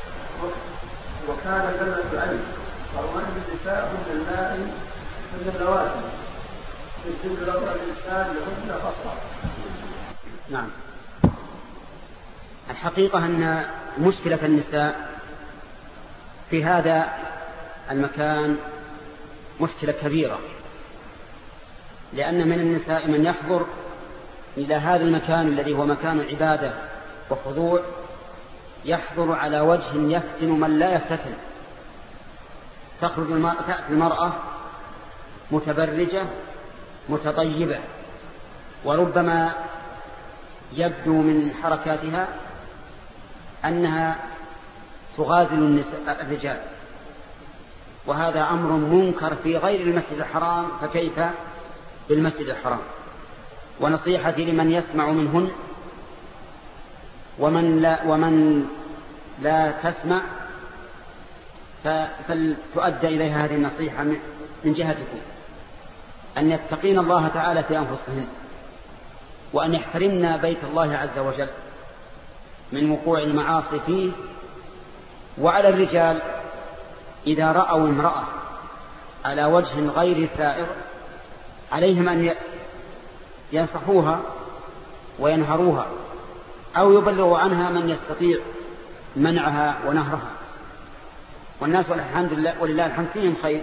وكان جنة العين، رغم أن النساء من الماء من اللواتي يجب لضرب الإنسان لهن فصلا. نعم. الحقيقة أن مشكلة النساء في هذا المكان مشكلة كبيرة، لأن من النساء من يحضر إلى هذا المكان الذي هو مكان عبادة وخضوع يحضر على وجه يفتن من لا يفتتن. تخرج المرأة تأتي المرأة متبرجة متطيبة، وربما يبدو من حركاتها أنها تغازل النساء الرجال، وهذا أمر منكر في غير المسجد الحرام، فكيف بالمسجد الحرام؟ ونصيحتي لمن يسمع منهن ومن لا, ومن لا تسمع فلتؤدى إليها هذه النصيحة من جهتكم، أن يتقين الله تعالى في أنفسهن، وأن يحترمنا بيت الله عز وجل من وقوع المعاصي فيه. وعلى الرجال إذا رأوا امرأة على وجه غير سائر عليهم أن ينصحوها وينهروها أو يبلغوا عنها من يستطيع منعها ونهرها. والناس والحمد لله ولله الحمد فيهم خير،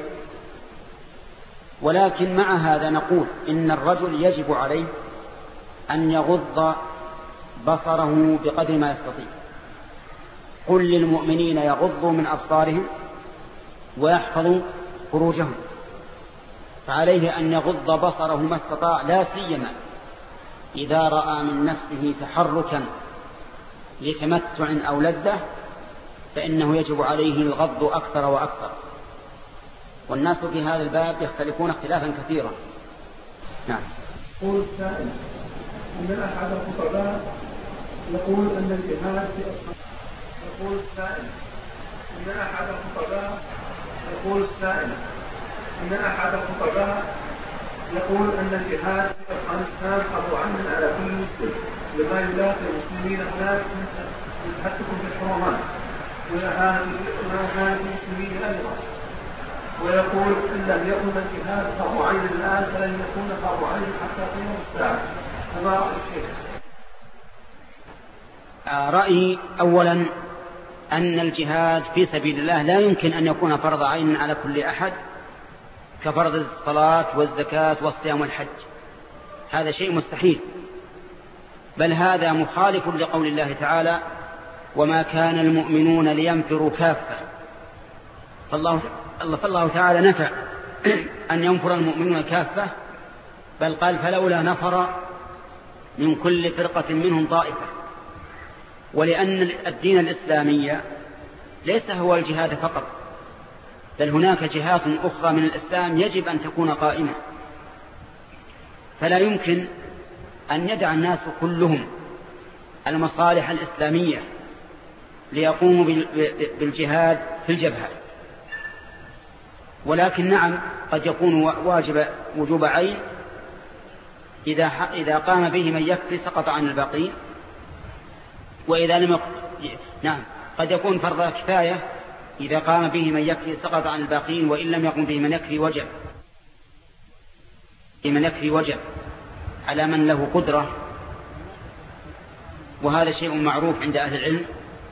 ولكن مع هذا نقول إن الرجل يجب عليه أن يغض بصره بقدر ما يستطيع. قل للمؤمنين يغضوا من أبصارهم ويحفظوا فروجهم، فعليه أن يغض بصره ما استطاع، لا سيما إذا رأى من نفسه تحركا لتمتع أو لذة، فإنه يجب عليه الغض أكثر وأكثر. والناس في هذا الباب يختلفون اختلافا كثيرا. نعم. يقول السائل أن أحد الخطباء يقول أن الجهاد في يقول السائل أن أحد الخطباء يقول السائل أن أحد الخطباء يقول أن الجهاد في أفغانستان فرض عين على كل مسلم لما يلاقي المسلمين هناك من تحكم في الحرمات وإهانة المسلمين أيضا، ويقول إن لم يكن الجهاد فرض عين الآن فلن يكون فرض عين حتى قيام الساعة. هذا رأي الشيخ. رأيي أولا أن الجهاد في سبيل الله لا يمكن أن يكون فرض عين على كل أحد كفرض الصلاة والزكاة والصيام والحج، هذا شيء مستحيل، بل هذا مخالف لقول الله تعالى: وما كان المؤمنون لينفروا كافة. فالله, فالله تعالى نفى أن ينفر المؤمنون كافة، بل قال: فلولا نفر من كل فرقة منهم طائفة. ولأن الدين الإسلامي ليس هو الجهاد فقط، بل هناك جهات أخرى من الإسلام يجب أن تكون قائمة. فلا يمكن أن يدع الناس كلهم المصالح الإسلامية ليقوموا بالجهاد في الجبهة. ولكن نعم قد يكون واجب وجوب عين إذا إذا قام به من يكفي سقط عن الباقين، وإذا لم يق... نعم قد يكون فرض كفاية إذا قام به من يكفي سقط عن الباقين، وإن لم يقم به من يكفي وجب من يكفي وجب على من له قدرة. وهذا شيء معروف عند أهل العلم.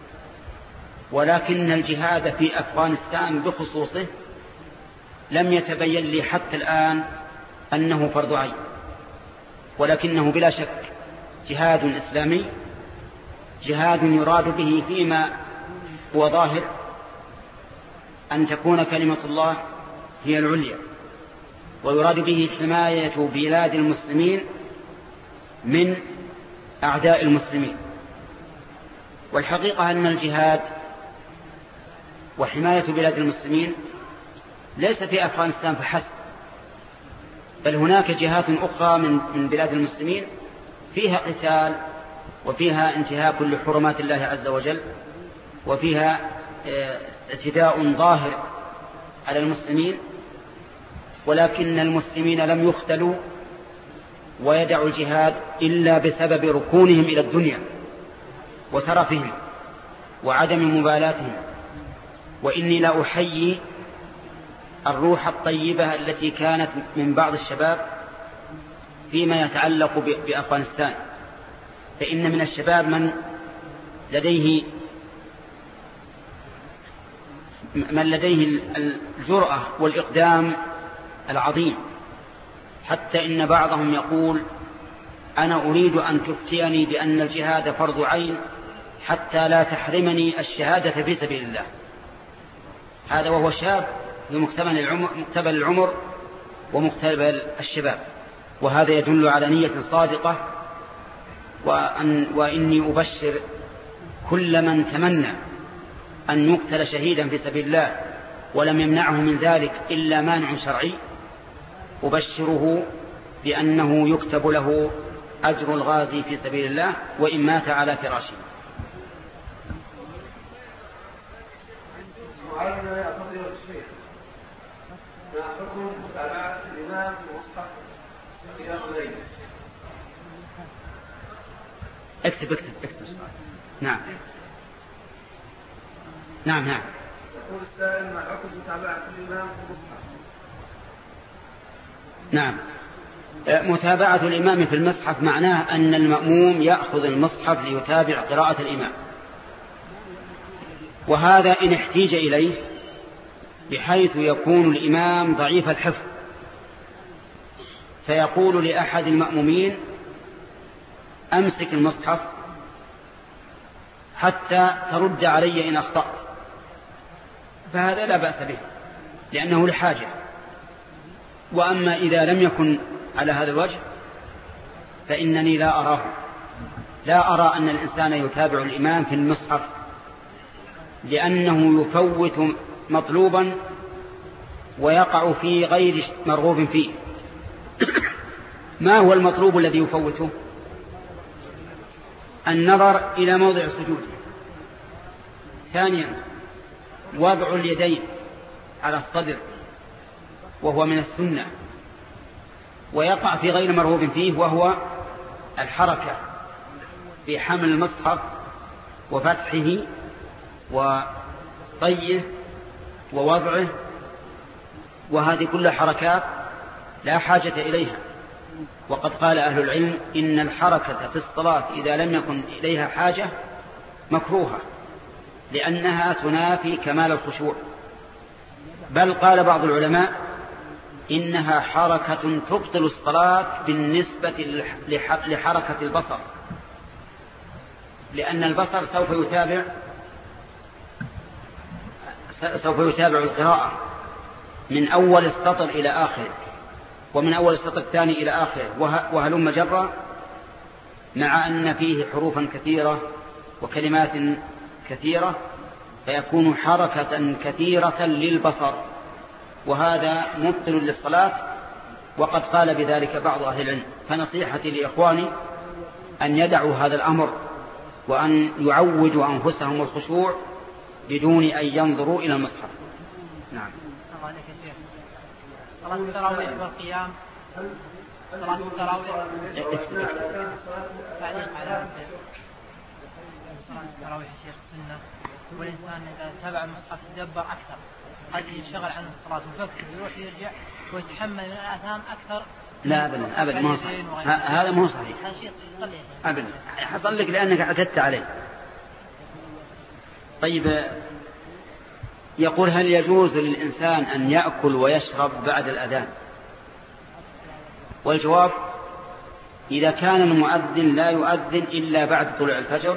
ولكن الجهاد في أفغانستان بخصوصه لم يتبين لي حتى الآن أنه فرض عين، ولكنه بلا شك جهاد إسلامي، جهاد يراد به فيما هو ظاهر أن تكون كلمة الله هي العليا، ويراد به حماية بلاد المسلمين من أعداء المسلمين. والحقيقة أن الجهاد وحماية بلاد المسلمين ليس في أفغانستان فحسب، بل هناك جهات أخرى من من بلاد المسلمين فيها قتال، وفيها انتهاك لحرمات الله عز وجل، وفيها اعتداء ظاهر على المسلمين، ولكن المسلمين لم يختلوا ويدعوا الجهاد إلا بسبب ركونهم إلى الدنيا وترفهم وعدم مبالاتهم. وإني لا أحيي الروح الطيبة التي كانت من بعض الشباب فيما يتعلق بأفغانستان، فإن من الشباب من لديه من لديه الجرأة والإقدام العظيم، حتى إن بعضهم يقول أنا أريد أن تفتيني بأن الجهاد فرض عين حتى لا تحرمني الشهادة في سبيل الله. هذا وهو شاب في مقتبل العمر, مقتبل العمر ومقتبل الشباب، وهذا يدل على نية صادقة. وأن وإني أبشر كل من تمنى أن يقتل شهيدا في سبيل الله ولم يمنعه من ذلك إلا مانع شرعي، أبشره بأنه يكتب له أجر الغازي في سبيل الله وإن مات على فراشه. معلنا يا فضيلة الشيخ، ما حكم متابعة الإمام المصحف قيام الليل؟ اكتب اكتب اكتب نعم نعم نعم يقول السائل ما حكم متابعة الإمام المصحف؟ نعم، متابعة الإمام في المصحف معناه أن المأموم يأخذ المصحف ليتابع قراءة الإمام، وهذا إن احتيج إليه بحيث يكون الإمام ضعيف الحفظ، فيقول لأحد المأمومين أمسك المصحف حتى ترد علي إن أخطأت، فهذا لا بأس به لأنه لحاجة. وأما إذا لم يكن على هذا الوجه فإنني لا أراه لا أرى أن الإنسان يتابع الإمام في المصحف، لأنه يفوت مطلوبا ويقع في غير مرغوب فيه. ما هو المطلوب الذي يفوته؟ النظر إلى موضع سجوده. ثانيا وضع اليدين على الصدر وهو من السنة، ويقع في غير مرغوب فيه وهو الحركة في حمل المصحف وفتحه وطيه ووضعه، وهذه كل حركات لا حاجة إليها. وقد قال أهل العلم إن الحركة في الصلاة إذا لم يكن إليها حاجة مكروهة، لأنها تنافي كمال الخشوع. بل قال بعض العلماء إنها حركة تبطل الصلاة بالنسبة لحركة البصر، لأن البصر سوف يتابع سوف يتابع القراءة من أول السطر إلى آخره، ومن أول السطر الثاني إلى آخره، وهلم جرا، مع أن فيه حروفا كثيرة وكلمات كثيرة، فيكون حركة كثيرة للبصر. وهذا مبطل للصلاة، وقد قال بذلك بعض أهل العلم. فنصيحتي لإخواني أن يدعوا هذا الأمر وأن يعودوا أنفسهم الخشوع بدون أن ينظروا إلى المصحف. نعم. صلاة التراويح والقيام، صلاة التراويح تعليق على صلاة التراويح شيخ السنة، والإنسان إذا تبع المصحف يدبر أكثر قد ينشغل عن الصلاة ويفكر يروح يرجع ويتحمل من الآثام أكثر. لا أبدا أبدا ما هو صحيح، هذا ما هو صحيح أبدا، حصل لك لأنك اعتدت عليه. طيب، يقول هل يجوز للإنسان أن يأكل ويشرب بعد الأذان؟ والجواب إذا كان المؤذن لا يؤذن إلا بعد طلوع الفجر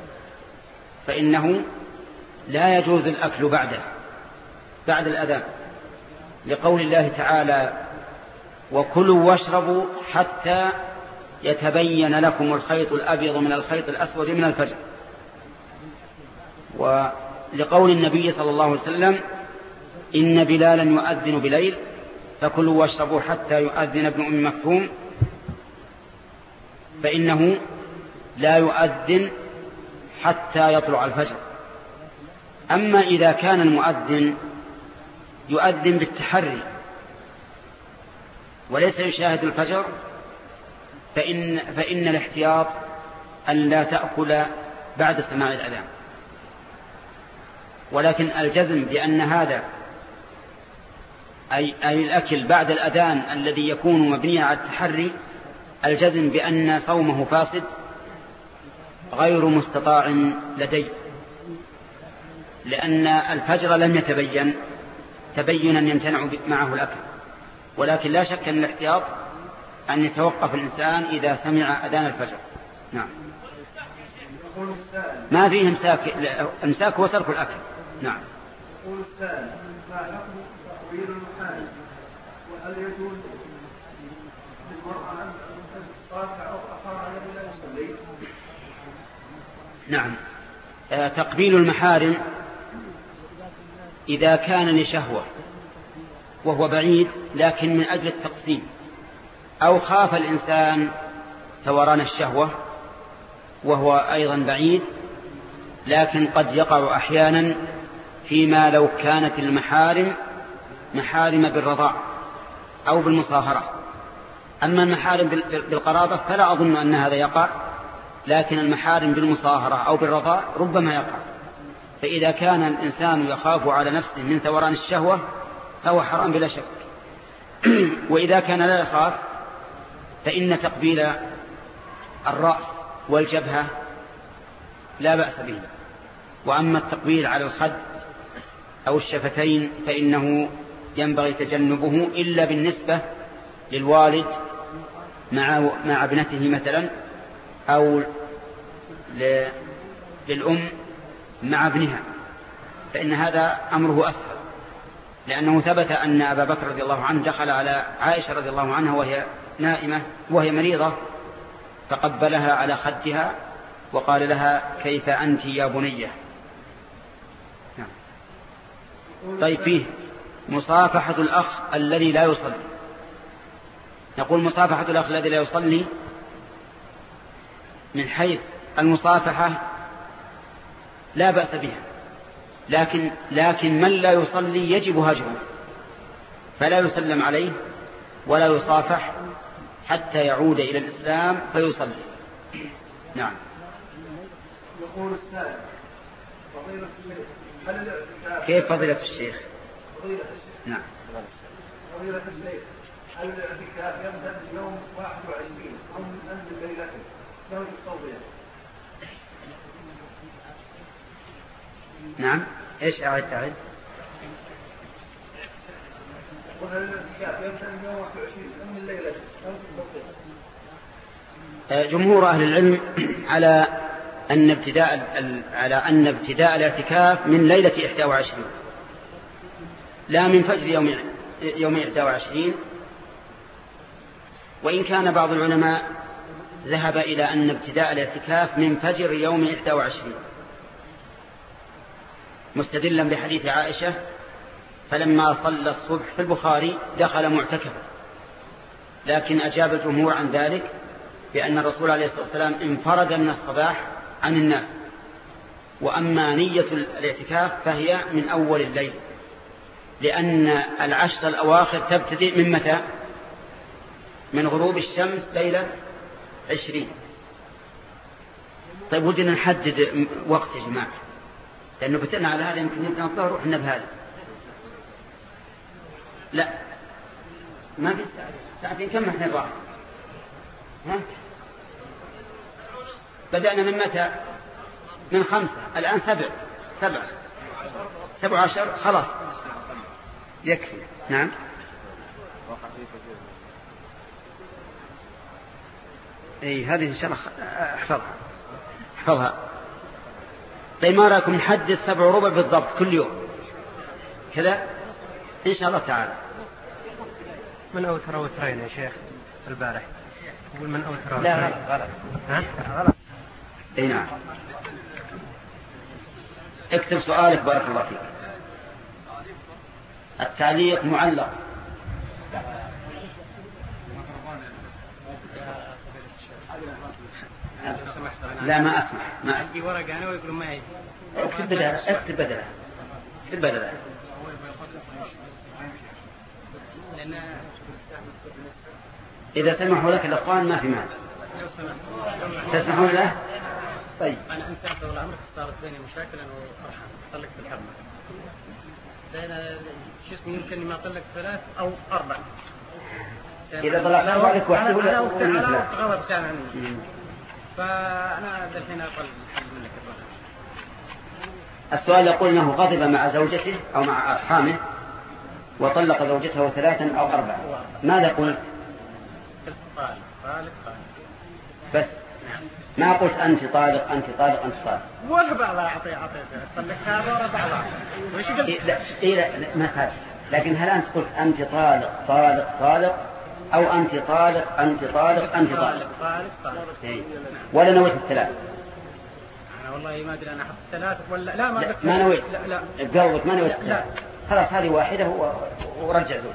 فإنه لا يجوز الأكل بعده بعد الأذان، لقول الله تعالى وكلوا واشربوا حتى يتبين لكم الخيط الأبيض من الخيط الأسود من الفجر، ولقول النبي صلى الله عليه وسلم إن بلالا يؤذن بليل فكلوا واشربوا حتى يؤذن ابن أم مكتوم، فإنه لا يؤذن حتى يطلع الفجر. أما إذا كان المؤذن يؤذن بالتحري وليس يشاهد الفجر فإن, فإن الاحتياط أن لا تأكل بعد سماع الأذان، ولكن الجزم بأن هذا أي, أي الأكل بعد الأذان الذي يكون مبنيا على التحري، الجزم بأن صومه فاسد غير مستطاع لدي، لأن الفجر لم يتبين تبينا يمتنع معه الأكل، ولكن لا شك أن الاحتياط أن يتوقف الإنسان إذا سمع أذان الفجر. نعم. ما فيه امساك، امساك وترك الأكل. نعم. يقول السائل ما حكم تأويل المحارم، وهل يجوز للمرأة أن تستطاع أو أخرى إلى يصلي؟ نعم. آه تقبيل المحارم إذا كان لشهوة وهو بعيد لكن من أجل التقسيم، أو خاف الإنسان ثوران الشهوة وهو أيضا بعيد، لكن قد يقع أحيانا فيما لو كانت المحارم محارم بالرضاع أو بالمصاهرة. أما المحارم بالقرابة فلا أظن أن هذا يقع، لكن المحارم بالمصاهرة أو بالرضاع ربما يقع. فإذا كان الإنسان يخاف على نفسه من ثوران الشهوة فهو حرام بلا شك. وإذا كان لا يخاف فإن تقبيل الرأس والجبهة لا بأس به، وأما التقبيل على الخد أو الشفتين فإنه ينبغي تجنبه إلا بالنسبة للوالد مع مع ابنته مثلا، أو للأم مع ابنها، فإن هذا أمره أسهل، لأنه ثبت أن أبا بكر رضي الله عنه دخل على عائشة رضي الله عنها وهي نائمة وهي مريضة فقبلها على خدها وقال لها كيف أنت يا بنية. طيب، فيه مصافحة الأخ الذي لا يصلي. نقول مصافحة الأخ الذي لا يصلي من حيث المصافحة لا بأس بها، لكن لكن من لا يصلي يجب هجره، فلا يسلم عليه ولا يصافح حتى يعود إلى الإسلام فيصلي. نعم. يقول السائل فضيلة الشيخ هل الاعتكاف كيف فضيلة الشيخ؟ فضيلة الشيخ نعم. فضيلة الشيخ هل الاعتكاف يبدأ يوم واحد وعشرين أو من أجل ليلته؟ له التوضيح. نعم. إيش أعد أعد؟ وهل الاعتكاف يبدأ يوم واحد وعشرين أو من ليلته؟ له التوضيح. جمهور أهل العلم على أن ابتداء على أن ابتداء الاعتكاف من ليلة إحدى وعشرين لا من فجر يوم يوم إحدى وعشرين، وإن كان بعض العلماء ذهب إلى أن ابتداء الاعتكاف من فجر يوم إحدى وعشرين، مستدلا بحديث عائشة فلما صلى الصبح في البخاري دخل معتكفا، لكن أجاب الجمهور عن ذلك بأن الرسول عليه الصلاة والسلام انفرد من الصباح عن الناس، وأما نية الاعتكاف فهي من أول الليل، لأن العشر الأواخر تبتدئ من متى؟ من غروب الشمس ليلة عشرين. طيب ودنا نحدد وقت يا جماعة، لأنه بتقنا على هذا يمكن نبدأ الظهر وإحنا بهذا. لا ما في ساعتين، كم احنا الراحة؟ ها؟ بدأنا من متى؟ من خمسة، الآن سبع سبع سبع عشر، خلاص يكفي. نعم اي هذه ان شاء الله احفظها احفظها. طيب ما رايكم نحدد سبع وربع بالضبط كل يوم كذا ان شاء الله تعالى. من اوتر وترين يا شيخ البارح؟ يقول من اوتر. لا غلط غلط ها غلط. اي نعم. اكتب سؤالك بارك الله فيك. التعليق معلق. لا ما أسمح ما أسمح. عندي ورقة أنا ويقولون ما هي. اكتب بدلها اكتب بدلها اكتب بدلها. إذا سمحوا لك الأخوان ما في مانع. تسمحون له؟ طيب. أنا أنت طول عمرك صارت بيني مشاكل أنا وأرحم طلقت في الحرمة. لأن شو اسمه يمكن ما طلقت ثلاث أو أربع. إذا طلعت أربع لك واحدة ولا ولا غضب كان عني. فأنا الحين أقل منك الرحمة. السؤال يقول أنه غضب مع زوجته أو مع أرحامه وطلق زوجته ثلاثا أو أربعا، ماذا قلت؟ طالق طالق طالق بس ما قلت أنت طالق أنت طالق أنت طالق ولا بعضها أعطي أعطي طلق هذا ولا بعضها. وش قلت؟ إيه لا إيه لا ما تعرف، لكن هل أنت قلت أنت طالق طالق طالق أو أنت طالق أنت طالق أنت طالق طالق طالق إيه. ولا نويت الثلاث؟ أنا والله ما أدري أنا حط ثلاث ولا لا ما لا ما نويت. لا لا بقلبك ما نويت. لا خلاص هذه واحدة ورجع زوجك،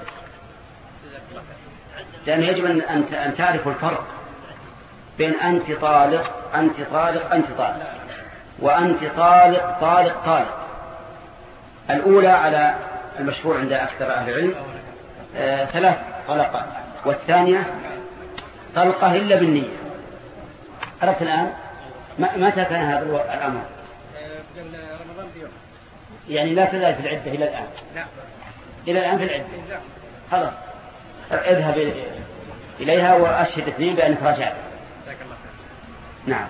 لأن يجب أن أن تعرف الفرق بين أنت طالق أنت طالق أنت طالق وأنت طالق طالق طالق. الأولى على المشهور عند أكثر أهل العلم آه ثلاث طلقات، والثانية طلقة إلا بالنية. عرفت الآن متى كان هذا الأمر؟ قبل رمضان بيوم. يعني لا تزال في العدة إلى الآن؟ لا إلى الآن في العدة. خلاص اذهب إليها وأشهد اثنين بأنك رجعت. نعم.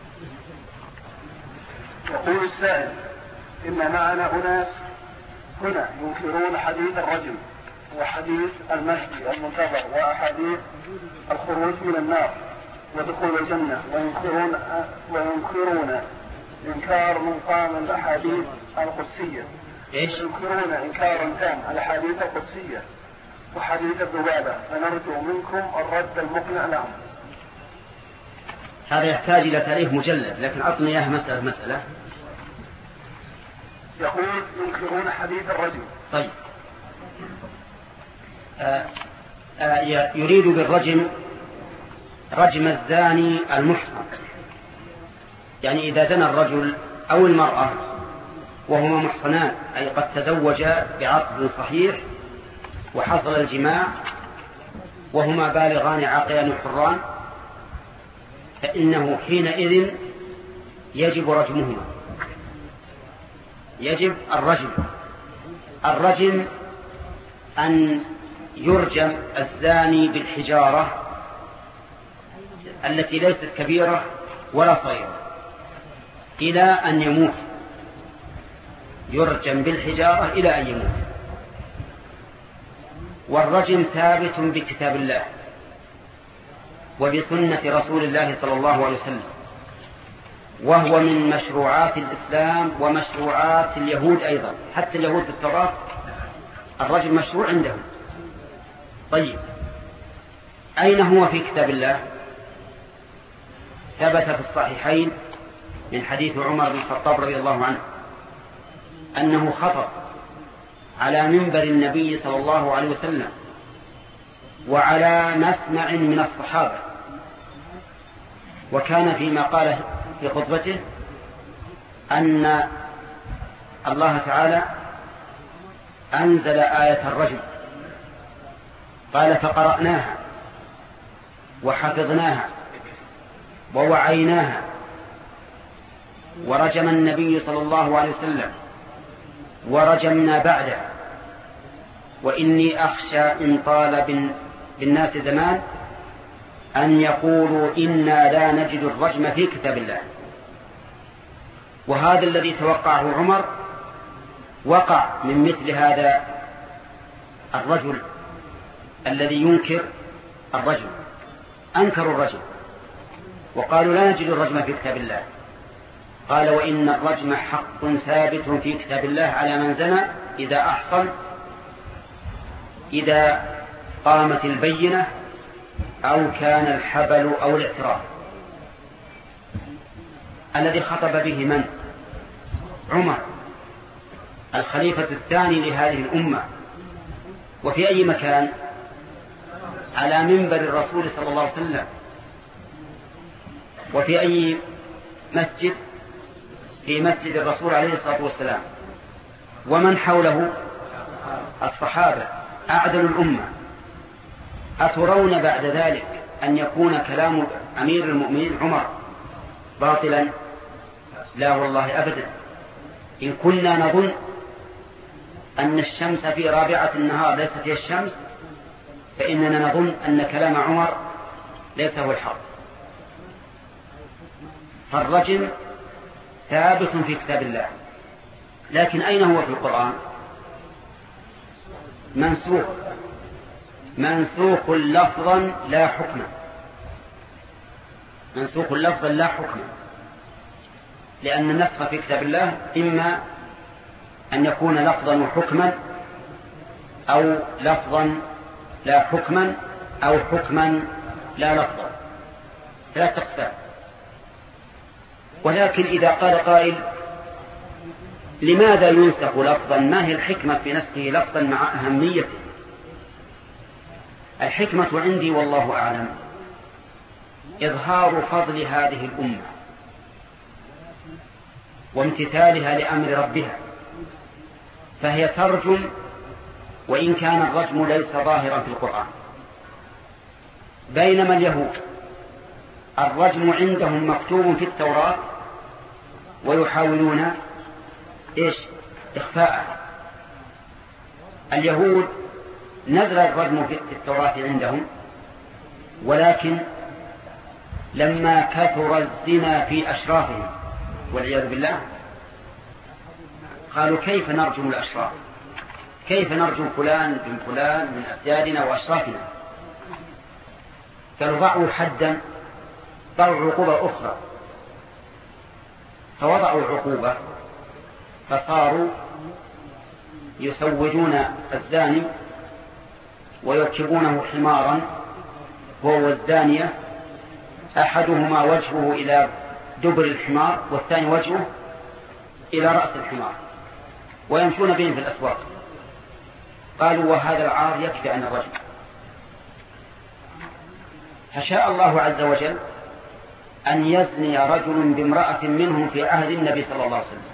يقول السائل: إن معنا أناس هنا ينكرون حديث الرجم وحديث المهدي المنتظر وأحاديث الخروج من النار ودخول الجنة، وينكرون وينكرون إنكار مقام الأحاديث القدسية. إيش؟ ينكرون إنكارا تام الأحاديث القدسية وحديث الذبابة، فنرجو منكم الرد المقنع لهم. هذا يحتاج إلى تاريخ مجلد، لكن أعطني إياها مسألة مسألة. يقول ينكرون حديث الرجل. طيب آآ آآ يريد بالرجم رجم الزاني المحصن، يعني إذا زنى الرجل أو المرأة وهما محصنان، أي قد تزوجا بعقد صحيح وحصل الجماع وهما بالغان عاقلان حران، فإنه حينئذ يجب رجمهما، يجب الرجم. الرجم أن يرجم الزاني بالحجارة التي ليست كبيرة ولا صغيرة إلى أن يموت، يرجم بالحجارة إلى أن يموت. والرجم ثابت بكتاب الله وبسنة رسول الله صلى الله عليه وسلم، وهو من مشروعات الإسلام ومشروعات اليهود أيضا، حتى اليهود بالتوراة الرجم مشروع عندهم. طيب أين هو في كتاب الله؟ ثبت في الصحيحين من حديث عمر بن الخطاب رضي الله عنه أنه خطب على منبر النبي صلى الله عليه وسلم وعلى مسمع من الصحابة، وكان فيما قال في خطبته أن الله تعالى أنزل آية الرجم، قال فقرأناها وحفظناها ووعيناها، ورجم النبي صلى الله عليه وسلم ورجمنا بعده، وإني أخشى إن طال بالناس زمان أن يقولوا إنا لا نجد الرجم في كتاب الله. وهذا الذي توقعه عمر وقع من مثل هذا الرجل الذي ينكر الرجم، أنكروا الرجم وقالوا لا نجد الرجم في كتاب الله. قال وإن الرجم حق ثابت في كتاب الله على من زنى إذا أحصن، إذا قامت البينة أو كان الحبل أو الاعتراف. الذي خطب به من؟ عمر الخليفة الثاني لهذه الأمة. وفي أي مكان؟ على منبر الرسول صلى الله عليه وسلم. وفي أي مسجد؟ في مسجد الرسول عليه الصلاة والسلام. ومن حوله؟ الصحابة أعدل الأمة. أترون بعد ذلك أن يكون كلام أمير المؤمنين عمر باطلا؟ لا والله أبدا. إن كنا نظن أن الشمس في رابعة النهار ليست هي الشمس، فإننا نظن أن كلام عمر ليس هو الحق. فالرجم ثابت في كتاب الله، لكن أين هو في القرآن؟ منسوخ، منسوخ لفظا لا حكما، منسوخ لفظا لا حكما، لأن النسخ في كتاب الله إما أن يكون لفظا وحكما، أو لفظا لا حكما، أو حكما لا لفظا، ثلاث أقسام. ولكن إذا قال قائل لماذا ينسخ لفظا؟ ما هي الحكمة في نسخه لفظا مع أهميته؟ الحكمة عندي والله أعلم إظهار فضل هذه الأمة وامتثالها لأمر ربها، فهي ترجم وإن كان الرجم ليس ظاهرا في القرآن. بينما اليهود الرجم عندهم مكتوب في التوراة ويحاولون إيش؟ إخفاءه. اليهود نزل الرجم في التوراة عندهم، ولكن لما كثر الزنا في أشرافهم والعياذ بالله قالوا كيف نرجم الأشراف؟ كيف نرجم فلان بن فلان من أسيادنا وأشرافنا؟ قالوا ضعوا حدا، ضعوا عقوبة أخرى. فوضعوا العقوبة، فصاروا يسوجون الزاني ويركبونه حمارا هو والزانية، أحدهما وجهه إلى دبر الحمار والثاني وجهه إلى رأس الحمار، ويمشون بهم في الأسواق. قالوا وهذا العار يكفي عن الرجل. فشاء الله عز وجل أن يزني رجل بامرأة منهم في عهد النبي صلى الله عليه وسلم،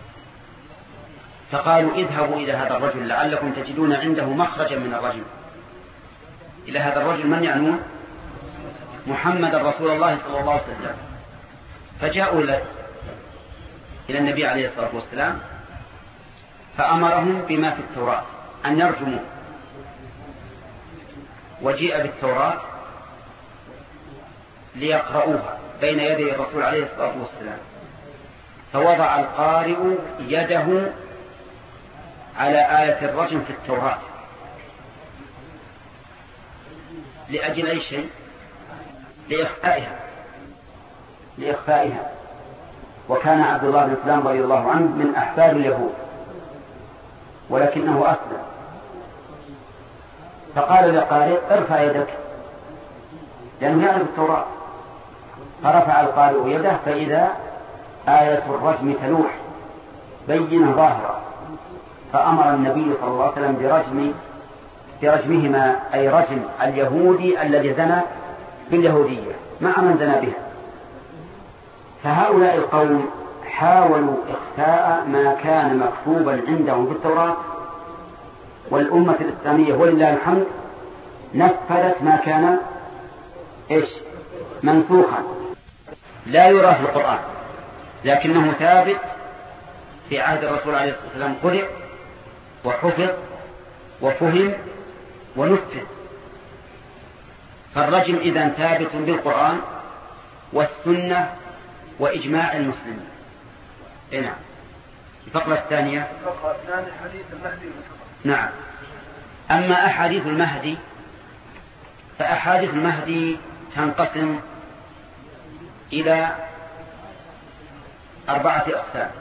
فقالوا اذهبوا إلى هذا الرجل لعلكم تجدون عنده مخرجا من الرجل. إلى هذا الرجل من يعنون؟ محمد رسول الله صلى الله عليه وسلم. فجاءوا إلى النبي عليه الصلاة والسلام فأمرهم بما في التوراة أن يرجموا، وجيء بالتوراة ليقرؤوها بين يدي الرسول عليه الصلاة والسلام، فوضع القارئ يده على آية الرجم في التوراة لأجل أي شيء؟ لإخفائها لإخفائها وكان عبد الله بن سلام رضي الله عنه من أحفاد اليهود ولكنه أسلم، فقال للقارئ ارفع يدك لأنه يعرف التوراة، فرفع القارئ يده فإذا آية الرجم تلوح بينة ظاهرة، فأمر النبي صلى الله عليه وسلم برجم برجمهما، أي رجم اليهودي الذي زنى باليهودية مع من زنى بها. فهؤلاء القوم حاولوا إخفاء ما كان مكتوبا عندهم في التوراة، والأمة الإسلامية ولله الحمد نفذت ما كان إيش منسوخا لا يرى في القرآن، لكنه ثابت في عهد الرسول عليه الصلاة والسلام، قرئ وحفظ وفهم ونفذ. فالرجم إذن ثابت بالقرآن والسنة وإجماع المسلمين. نعم. الفقرة الثانية. الفقرة الثانية حديث المهدي. نعم. أما أحاديث المهدي فأحاديث المهدي تنقسم إلى أربعة أقسام: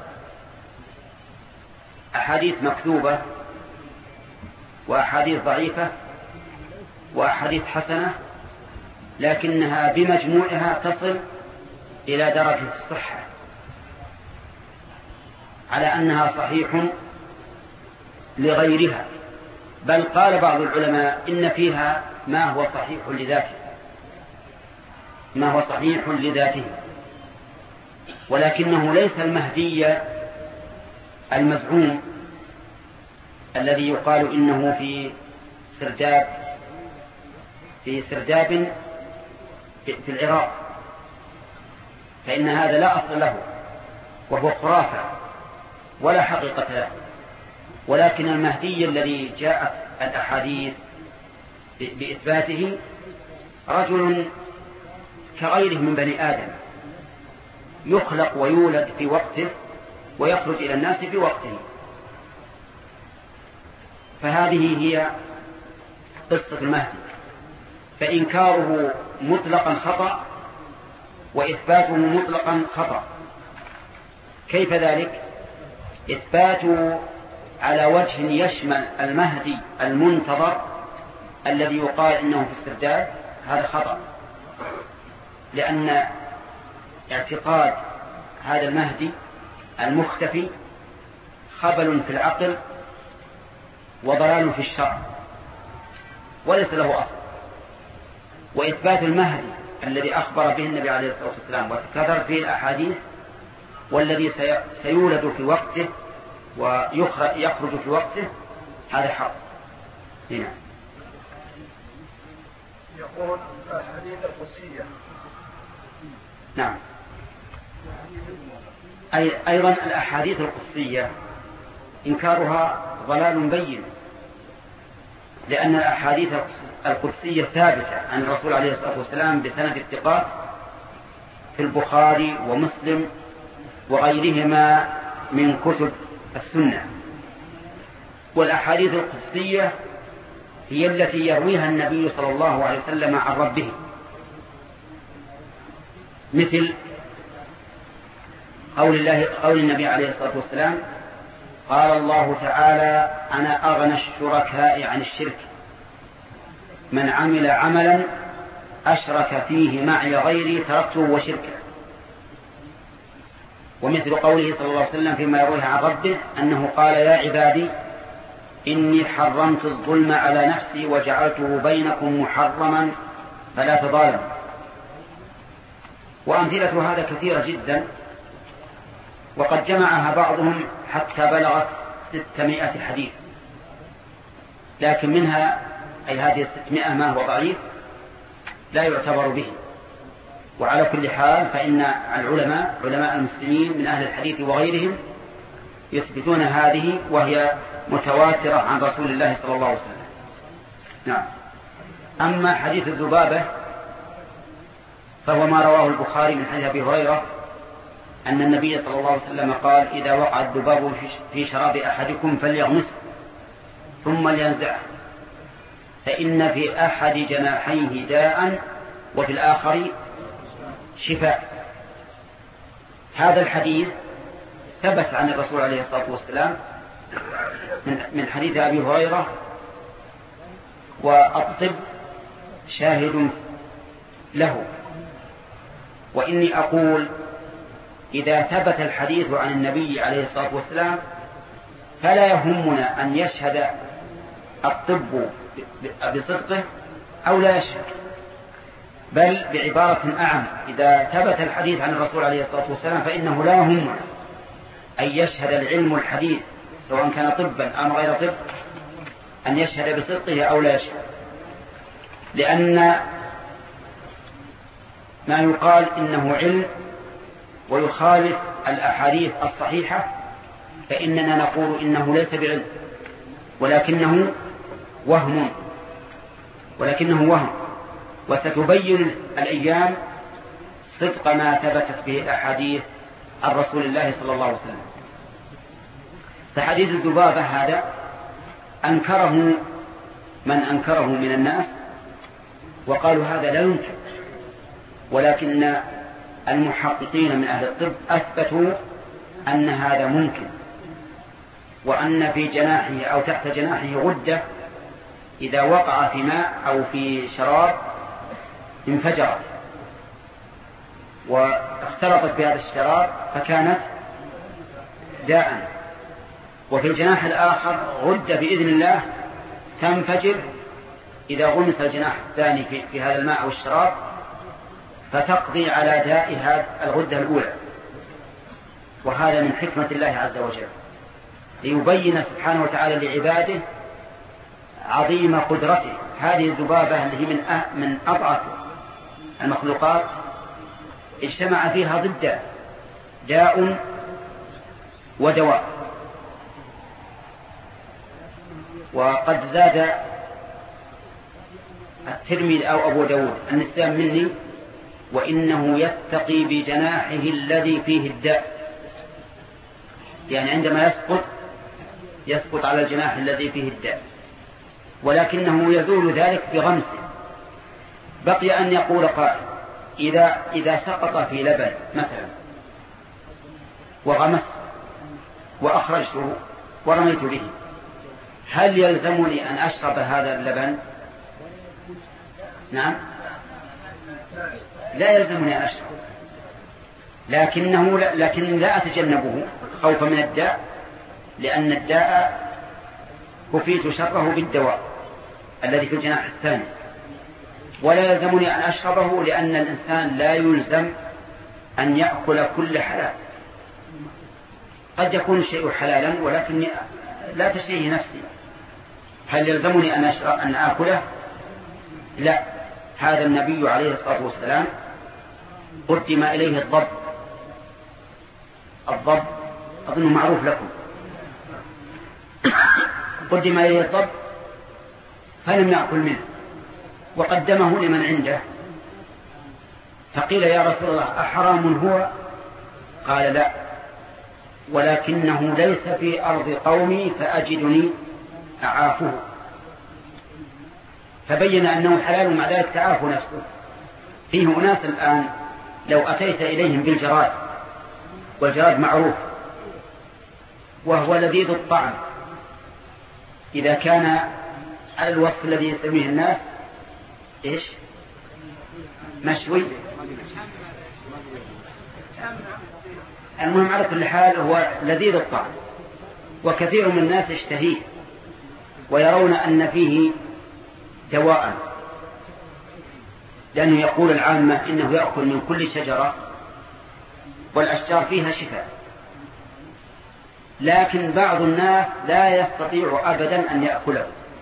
أحاديث مكتوبة، وأحاديث ضعيفة، وأحاديث حسنة لكنها بمجموعها تصل إلى درجة الصحة، على أنها صحيح لغيرها، بل قال بعض العلماء إن فيها ما هو صحيح لذاته ما هو صحيح لذاته ولكنه ليس المهدي المزعوم الذي يقال إنه في سرداب في سرداب في العراق، فإن هذا لا أصل له وهو خرافة ولا حقيقة له. ولكن المهدي الذي جاءت الأحاديث بإثباته رجل كغيره من بني آدم، يخلق ويولد في وقته ويخرج إلى الناس في وقته. فهذه هي قصة المهدي، فإنكاره مطلقا خطأ وإثباته مطلقا خطأ. كيف ذلك؟ إثباته على وجه يشمل المهدي المنتظر الذي يقال إنه في السرداب هذا خطأ، لأن اعتقاد هذا المهدي المختفي خبل في العقل وضلال في الشرع وليس له أصل. وإثبات المهدي الذي أخبر به النبي عليه الصلاة والسلام وتكرر فيه الأحاديث والذي سيولد في وقته ويخرج في وقته هذا حق. هنا يقول الحديث القدسية. نعم. أي أيضا الأحاديث القدسية إنكارها ضلال بين، لأن الأحاديث القدسية ثابتة عن الرسول عليه الصلاة والسلام بسند الثقات في البخاري ومسلم وغيرهما من كتب السنة. والأحاديث القدسية هي التي يرويها النبي صلى الله عليه وسلم عن ربه، مثل قول الله قول النبي عليه الصلاة والسلام: قال الله تعالى: أنا أغنى الشركاء عن الشرك، من عمل عملا أشرك فيه معي غيري تركته وشركه. ومثل قوله صلى الله عليه وسلم فيما يرويه عن ربه أنه قال: يا عبادي إني حرمت الظلم على نفسي وجعلته بينكم محرما فلا تظالموا. وأمثلة هذا كثيرة جدا، وقد جمعها بعضهم حتى بلغت ستمائة حديث، لكن منها أي هذه الستمائة ما هو ضعيف لا يعتبر به. وعلى كل حال فإن العلماء علماء المسلمين من أهل الحديث وغيرهم يثبتون هذه وهي متواترة عن رسول الله صلى الله عليه وسلم. نعم. أما حديث الذبابة فهو ما رواه البخاري من حديث أبي هريرة أن النبي صلى الله عليه وسلم قال: إذا وقع الذباب في شراب أحدكم فليغمسه ثم لينزعه، فإن في أحد جناحيه داء وفي الآخر شفاء. هذا الحديث ثبت عن الرسول عليه الصلاة والسلام من حديث أبي هريرة، والطب شاهد له. وإني أقول إذا ثبت الحديث عن النبي عليه الصلاة والسلام فلا يهمنا أن يشهد الطب بصدقه أو لا يشهد، بل بعبارة أعم إذا ثبت الحديث عن الرسول عليه الصلاة والسلام فإنه لا يهمنا أن يشهد العلم الحديث سواء كان طبا أم غير طب أن يشهد بصدقه أو لا يشهد، لأن ما يقال إنه علم ويخالف الأحاديث الصحيحة فإننا نقول إنه ليس بعلم ولكنه وهم ولكنه وهم وستبين الأيام صدق ما ثبتت به الأحاديث عن رسول الله صلى الله عليه وسلم. فحديث الذبابة هذا أنكره من أنكره من الناس وقالوا هذا لا يمكن، ولكن المحققين من أهل الطب أثبتوا أن هذا ممكن، وأن في جناحه أو تحت جناحه غدة إذا وقع في ماء أو في شراب انفجرت واختلطت بهذا الشراب فكانت داء، وفي الجناح الآخر غدة بإذن الله تنفجر إذا غمس الجناح الثاني في, في هذا الماء أو الشراب فتقضي على داء هذه الغدة الأولى. وهذا من حكمة الله عز وجل ليبين سبحانه وتعالى لعباده عظيم قدرته. هذه الذبابة التي من أه من أضعف المخلوقات اجتمع فيها ضد داء ودواء. وقد زاد الترمذي أو أبو داود النسام مني وإنه يتقي بجناحه الذي فيه الداء، يعني عندما يسقط يسقط على الجناح الذي فيه الداء، ولكنه يزول ذلك بغمسه. بقي أن يقول قائل إذا, إذا سقط في لبن مثلا وغمسته وأخرجته ورميت به هل يلزمني أن أشرب هذا اللبن؟ نعم لا يلزمني أن أشرب، لكنه لكن لا أتجنبه خوفا من الداء، لأن الداء كفيت شره بالدواء الذي في الجناح الثاني، ولا يلزمني أن أشربه لأن الإنسان لا يلزم أن يأكل كل حلال. قد يكون الشيء حلالا ولكن لا تشتهيه نفسي. هل يلزمني أن أشرب أن آكله؟ لا. هذا النبي عليه الصلاة والسلام قدم إليه الضب، الضب أظن معروف لكم، قدم إليه الضب فلم يأكل منه وقدمه لمن عنده، فقيل يا رسول الله أحرام هو؟ قال لا، ولكنه ليس في أرض قومي فأجدني أعافه، فبين أنه حلال مع ذلك تعافى نفسه. فيه أناس الآن لو أتيت إليهم بالجراد، والجراد معروف وهو لذيذ الطعم إذا كان على الوصف الذي يسميه الناس إيش؟ مشوي. المهم على كل حال هو لذيذ الطعم، وكثير من الناس يشتهيه ويرون أن فيه دواء، لأنه يقول العامة إنه يأكل من كل شجرة والأشجار فيها شفاء، لكن بعض الناس لا يستطيع أبدا أن يأكله،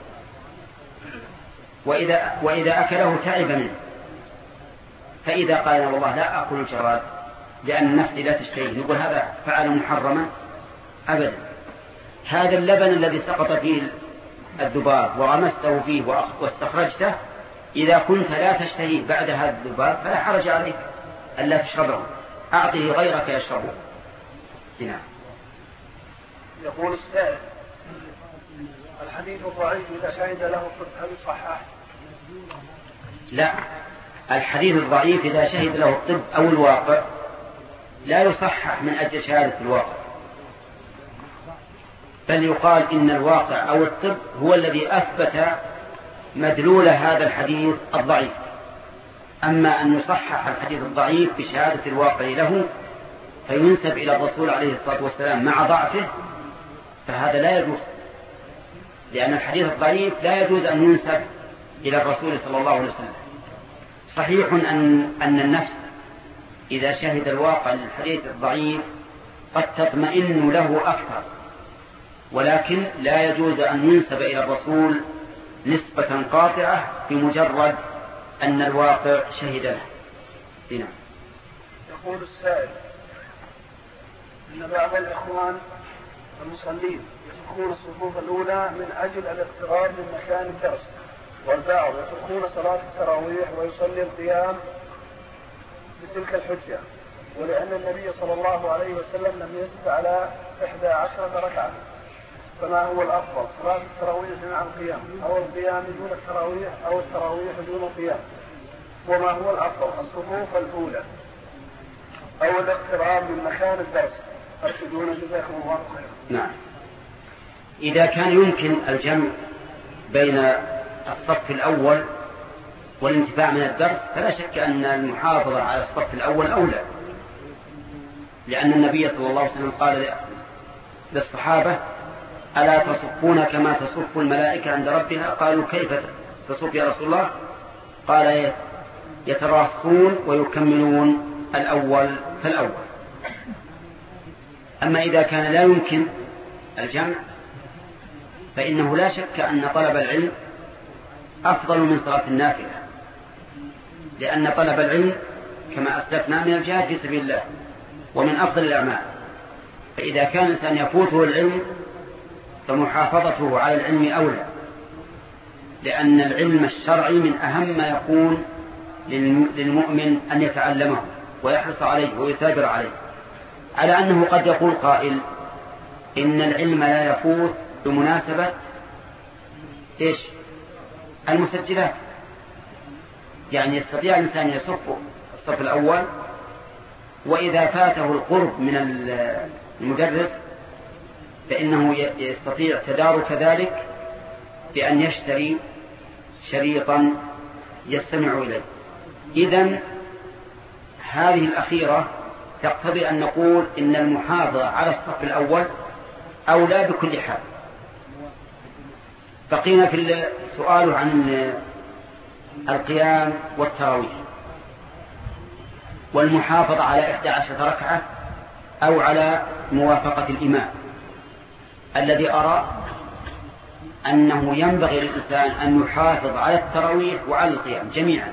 وإذا, وإذا أكله تعب منه، فإذا قال والله لا أكل الجراد لأن نفسي لا تشتهيه نقول هذا فعل محرما أبدا. هذا اللبن الذي سقط فيه الذباب وغمسته فيه واستخرجته إذا كنت لا تشتهيه بعد هذا الذباب فلا حرج عليك ألا تشربه، أعطه غيرك يشربه. نعم. يقول السائل الحديث الضعيف إذا شهد له الطب هل يصحح؟ لا، الحديث الضعيف إذا شهد له الطب أو الواقع لا يصحح من أجل شهادة الواقع، بل يقال إن الواقع أو الطب هو الذي أثبت مدلول هذا الحديث الضعيف. أما أن يصحح الحديث الضعيف بشهادة الواقع له فينسب إلى الرسول عليه الصلاة والسلام مع ضعفه، فهذا لا يجوز، لأن الحديث الضعيف لا يجوز أن ينسب إلى الرسول صلى الله عليه وسلم. صحيح أن أن النفس إذا شهد الواقع للحديث الضعيف قد تطمئن له أكثر، ولكن لا يجوز أن ينسب إلى الرسول نسبة قاطعة بمجرد أن الواقع شهد له. هنا يقول السائل إن بعض الإخوان المصلين يتركون الصفوف الأولى من أجل الاقتراب من مكان الدرس، والبعض يتركون صلاة التراويح ويصلي القيام بتلك الحجة، ولأن النبي صلى الله عليه وسلم لم يزد على إحدى عشرة ركعة، فما هو الأفضل، صلاة التراويح مع القيام أو القيام دون التراويح أو التراويح دون القيام؟ وما هو الأفضل، الصفوف الأولى أو الاقتراب من مكان الدرس؟ أرشدون جزاكم الله خيرا. نعم، إذا كان يمكن الجمع بين الصف الأول والانتفاع من الدرس فلا شك أن المحافظة على الصف الأول أولى، لأن النبي صلى الله عليه وسلم قال للصحابة: ألا تصفون كما تصف الملائكة عند ربها؟ قالوا: كيف تصف يا رسول الله؟ قال: يتراصون ويكملون الأول فالأول. أما إذا كان لا يمكن الجمع فإنه لا شك أن طلب العلم أفضل من صلاة النافلة، لأن طلب العلم كما أسلفنا من الجهاد في سبيل الله ومن أفضل الأعمال. فإذا كان الإنسان يفوته العلم فمحافظته على العلم أولى، لأن العلم الشرعي من أهم ما يكون للمؤمن أن يتعلمه ويحرص عليه ويثابر عليه، على أنه قد يقول قائل: إن العلم لا يفوت بمناسبة إيش؟ المسجلات. يعني يستطيع الإنسان يصف الصف الأول، وإذا فاته القرب من المدرس فإنه يستطيع تدارك ذلك بأن يشتري شريطا يستمع إليه. إذن هذه الأخيرة تقتضي أن نقول إن المحافظة على الصف الأول أولى بكل حال. بقينا في السؤال عن القيام والتراويح والمحافظة على إحدى عشرة ركعة أو على موافقة الإمام. الذي أرى أنه ينبغي للإنسان أن يحافظ على التراويح وعلى القيام جميعا،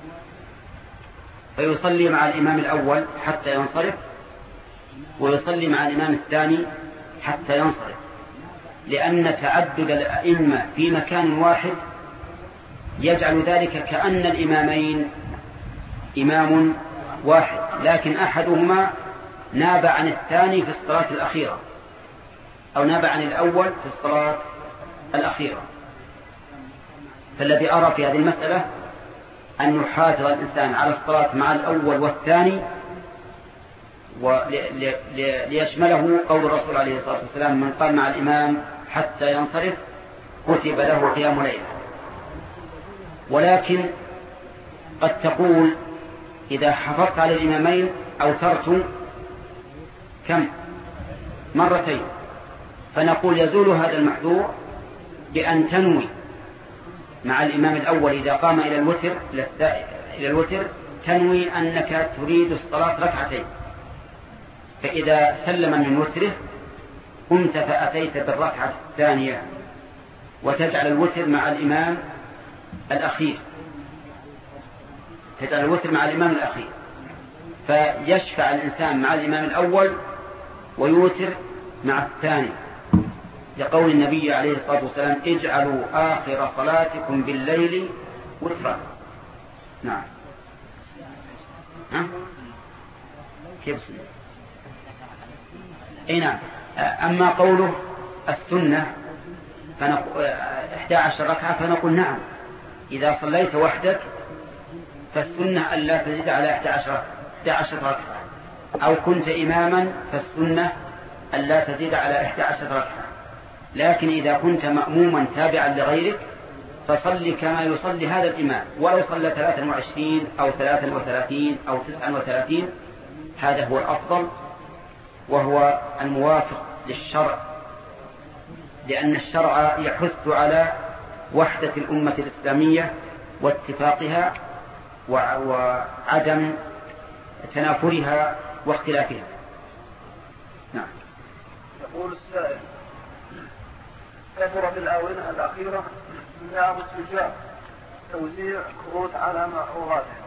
فيصلي مع الإمام الأول حتى ينصرف، ويصلي مع الإمام الثاني حتى ينصرف، لأن تعدد الأئمة في مكان واحد يجعل ذلك كأن الإمامين إمام واحد، لكن أحدهما ناب عن الثاني في الصلاة الأخيرة، أو ناب عن الأول في الصلاة الأخيرة. فالذي أرى في هذه المسألة أن يحافظ الإنسان على الصلاة مع الأول والثاني، وليشمله قول الرسول عليه الصلاة والسلام: من قام مع الإمام حتى ينصرف كتب له قيام ليلة. ولكن قد تقول: إذا حفظت على الإمامين أوترت كم مرتين، فنقول يزول هذا المحذور بأن تنوي مع الإمام الأول إذا قام إلى الوتر إلى الوتر تنوي أنك تريد الصلاة ركعتين، فإذا سلم من وتره قمت فأتيت بالركعة الثانية وتجعل الوتر مع الإمام الأخير، تجعل الوتر مع الإمام الأخير، فيشفع الإنسان مع الإمام الأول ويوتر مع الثاني، لقول النبي عليه الصلاة والسلام: اجعلوا آخر صلاتكم بالليل وترا. نعم. ها؟ كيف السنة؟ اي نعم. أما قوله السنة إحدى عشر ركعة فنقول نعم، إذا صليت وحدك فالسنة ألا تزيد على إحدى عشر ركعة، أو كنت إماما فالسنة ألا تزيد على إحدى عشر ركعة. لكن إذا كنت مأموما تابعا لغيرك فصل كما يصلي هذا الإمام، ولو صلى ثلاثا وعشرين أو ثلاثا وثلاثين أو تسعا وثلاثين، هذا هو الأفضل وهو الموافق للشرع لأن الشرع يحث على وحدة الأمة الإسلامية واتفاقها وعدم تنافرها واختلافها. نعم. يقول السائل: كثر في الآونة الأخيرة لعب التجار توزيع كروت على معروضاتهم،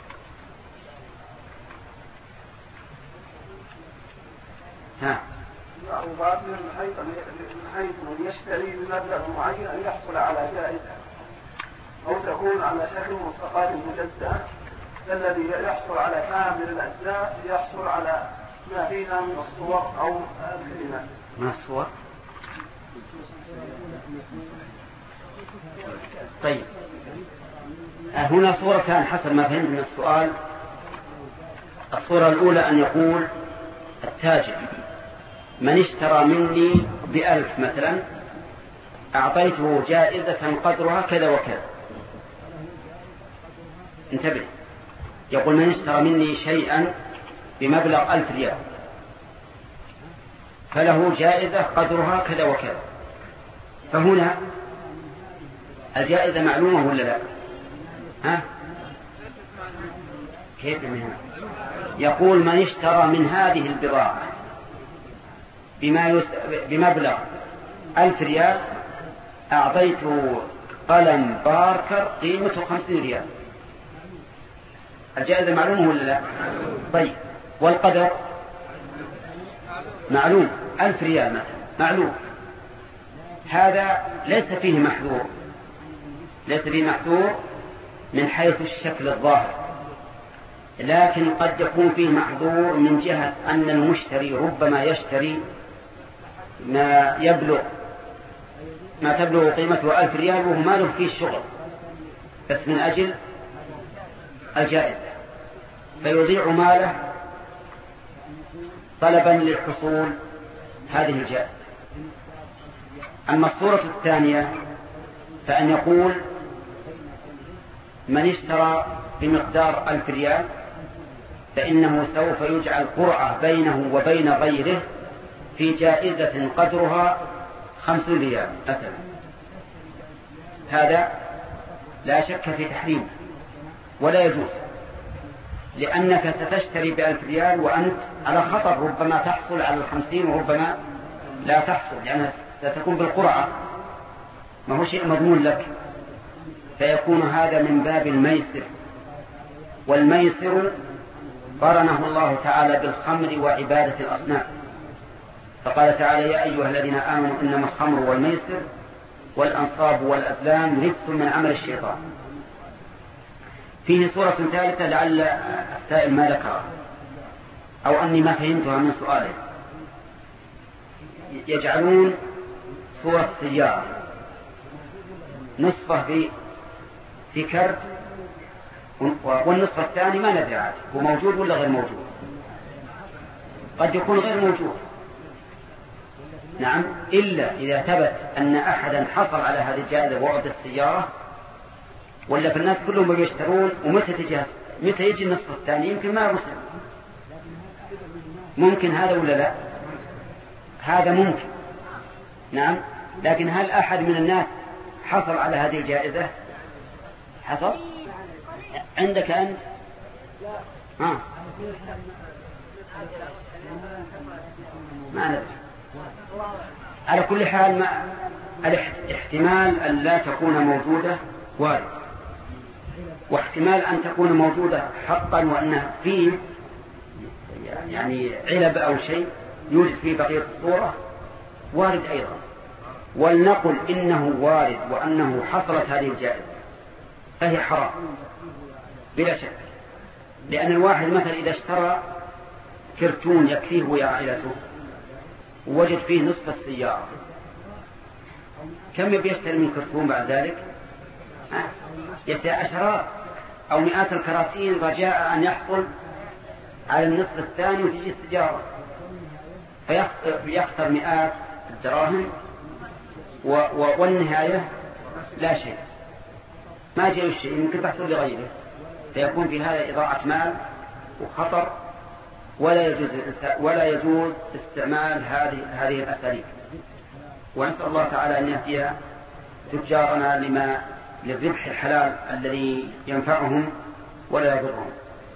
ها معروضات من حيث من حيث من يشتري بمبلغ معين أن يحصل على جائزة، أو تكون على شكل مستقات مجزأة، الذي يحصل على كامل الأجزاء يحصل على ما فيها من الصور أو الكلمات. من الصور. طيب، هنا صورتان حسب ما فهمت من السؤال. الصورة الأولى أن يقول التاجر: من اشترى مني بألف مثلا أعطيته جائزة قدرها كذا وكذا. انتبه، يقول: من اشترى مني شيئا بمبلغ ألف ريال فله جائزة قدرها كذا وكذا. فهنا الجائزة معلومة ولا لا؟ ها؟ كيف من هنا؟ يقول: من اشترى من هذه البضاعة بما يس... بمبلغ ألف ريال أعطيته قلم باركر قيمته خمسين ريال. الجائزة معلومة ولا لا؟ طيب، والقدر معلوم، ألف ريال مثلا معلوم. هذا ليس فيه محذور، ليس فيه محذور من حيث الشكل الظاهر، لكن قد يكون فيه محذور من جهة أن المشتري ربما يشتري ما يبلغ ما تبلغ قيمته ألف ريال وهو ما له فيه الشغل، بس من أجل الجائزة فيضيع ماله طلبا للحصول هذه الجائزة. أما الصورة الثانية فأن يقول: من اشترى بمقدار ألف ريال فإنه سوف يجعل قرعة بينه وبين غيره في جائزة قدرها خمسين ريال مثلا. هذا لا شك في تحريمه ولا يجوز، لأنك ستشتري بألف ريال وأنت على خطر، ربما تحصل على الخمسين وربما لا تحصل، لأنها ستكون بالقرعة، ما هو شيء مضمون لك. فيكون هذا من باب الميسر، والميسر قرنه الله تعالى بالخمر وعبادة الأصنام، فقال تعالى: يا أيها الذين آمنوا إنما الخمر والميسر والأنصاب والأزلام رجس من عمل الشيطان. فيه صورة ثالثة لعل السائل ما ذكرها أو أني ما فهمتها من سؤاله. يجعلون صورة سيارة نصفه في في كرت والنصف الثاني ما ندري عاد هو موجود ولا غير موجود، قد يكون غير موجود. نعم، إلا إذا ثبت أن أحدا حصل على هذه الجائزة وعد السيارة، ولا في الناس كلهم يشترون ومتى تجي متى يجي النصف الثاني يمكن ما يوصل. ممكن هذا ولا لا؟ هذا ممكن. نعم، لكن هل أحد من الناس حصل على هذه الجائزة؟ حصل عندك أنت؟ ها، ما ندري. على كل حال، ما الاحتمال أن لا تكون موجودة وارد، واحتمال أن تكون موجودة حقا وأنها فيه يعني علب أو شيء يوجد فيه بقية الصورة وارد أيضا. ولنقل إنه وارد وأنه حصلت هذه الجائزة فهي حرام بلا شك، لأن الواحد مثلا إذا اشترى كرتون يكفيه ويا عائلته ووجد فيه نصف السيارة، كم بيشتري من كرتون بعد ذلك؟ يشتري عشرات أو مئات الكراتين رجاء أن يحصل على النصف الثاني وتجي السيارة، فيخسر مئات الدراهم والنهاية لا شيء، ما جاء الشيء يمكن تحصل لغيره، فيكون في هذا إضاعة مال وخطر، ولا يجوز ولا يجوز استعمال هذه هذه الأساليب. ونسأل الله تعالى أن يهدي تجارنا لما للربح الحلال الذي ينفعهم ولا يضرهم.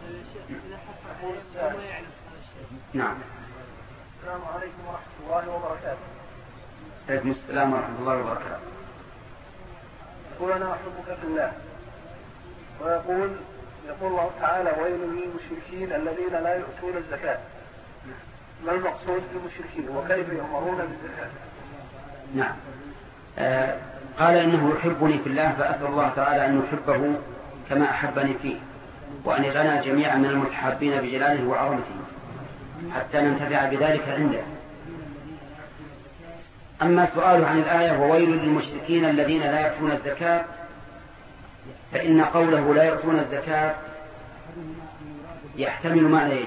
نعم. السلام عليكم ورحمة الله وبركاته. عليكم السلام ورحمة الله وبركاته. يقول أنا أحبك في الله، ويقول يقول الله تعالى ويل للمشركين الذين لا يؤتون الزكاة. ما المقصود بالمشركين وكيف يؤمرون بالزكاة؟ نعم. آه قال إنه يحبني في الله، فأسأل الله تعالى أن يحبه كما أحبني فيه، وأن يجعلنا جميعا من المتحابين بجلاله وعظمته حتى ننتفع بذلك عنده. أما سؤاله عن الآية وويل للمشركين الذين لا يؤتون الزكاة، فإن قوله لا يؤتون الزكاة يحتمل معنيين: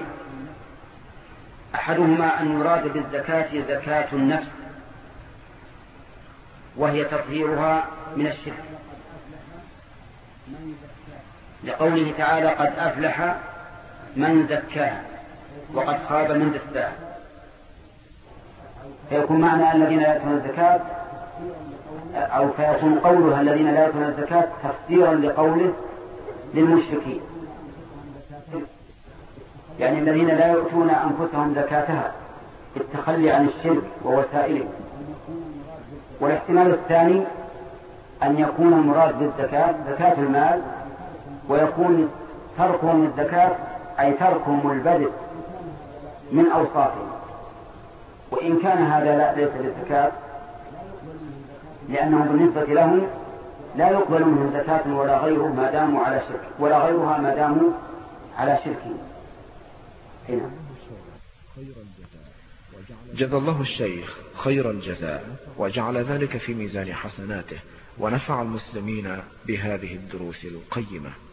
أحدهما أن يراد بالزكاة زكاة النفس، وهي تطهيرها من الشرك، لقوله تعالى قد أفلح من زكاها وقد خاب من دساها، فيكون معنى الذين لا يؤتون الزكاة، أو فيكون قولها الذين لا يؤتون الزكاة تفسيرا لقوله للمشركين، يعني الذين لا يؤتون أنفسهم زكاتها بالتخلي عن الشرك ووسائله. والاحتمال الثاني أن يكون المراد بالزكاة زكاة المال، ويكون تركهم الزكاة أي تركهم البدء من أوصافهم، وإن كان هذا لا ليس للزكاة، لأنه بالنسبة لهم لا يقبل منهم زكاة ولا غيره ما داموا على شرك، ولا غيرها ما داموا على شرك. هنا جزا الله الشيخ خير الجزاء، وجعل ذلك في ميزان حسناته، ونفع المسلمين بهذه الدروس القيمة.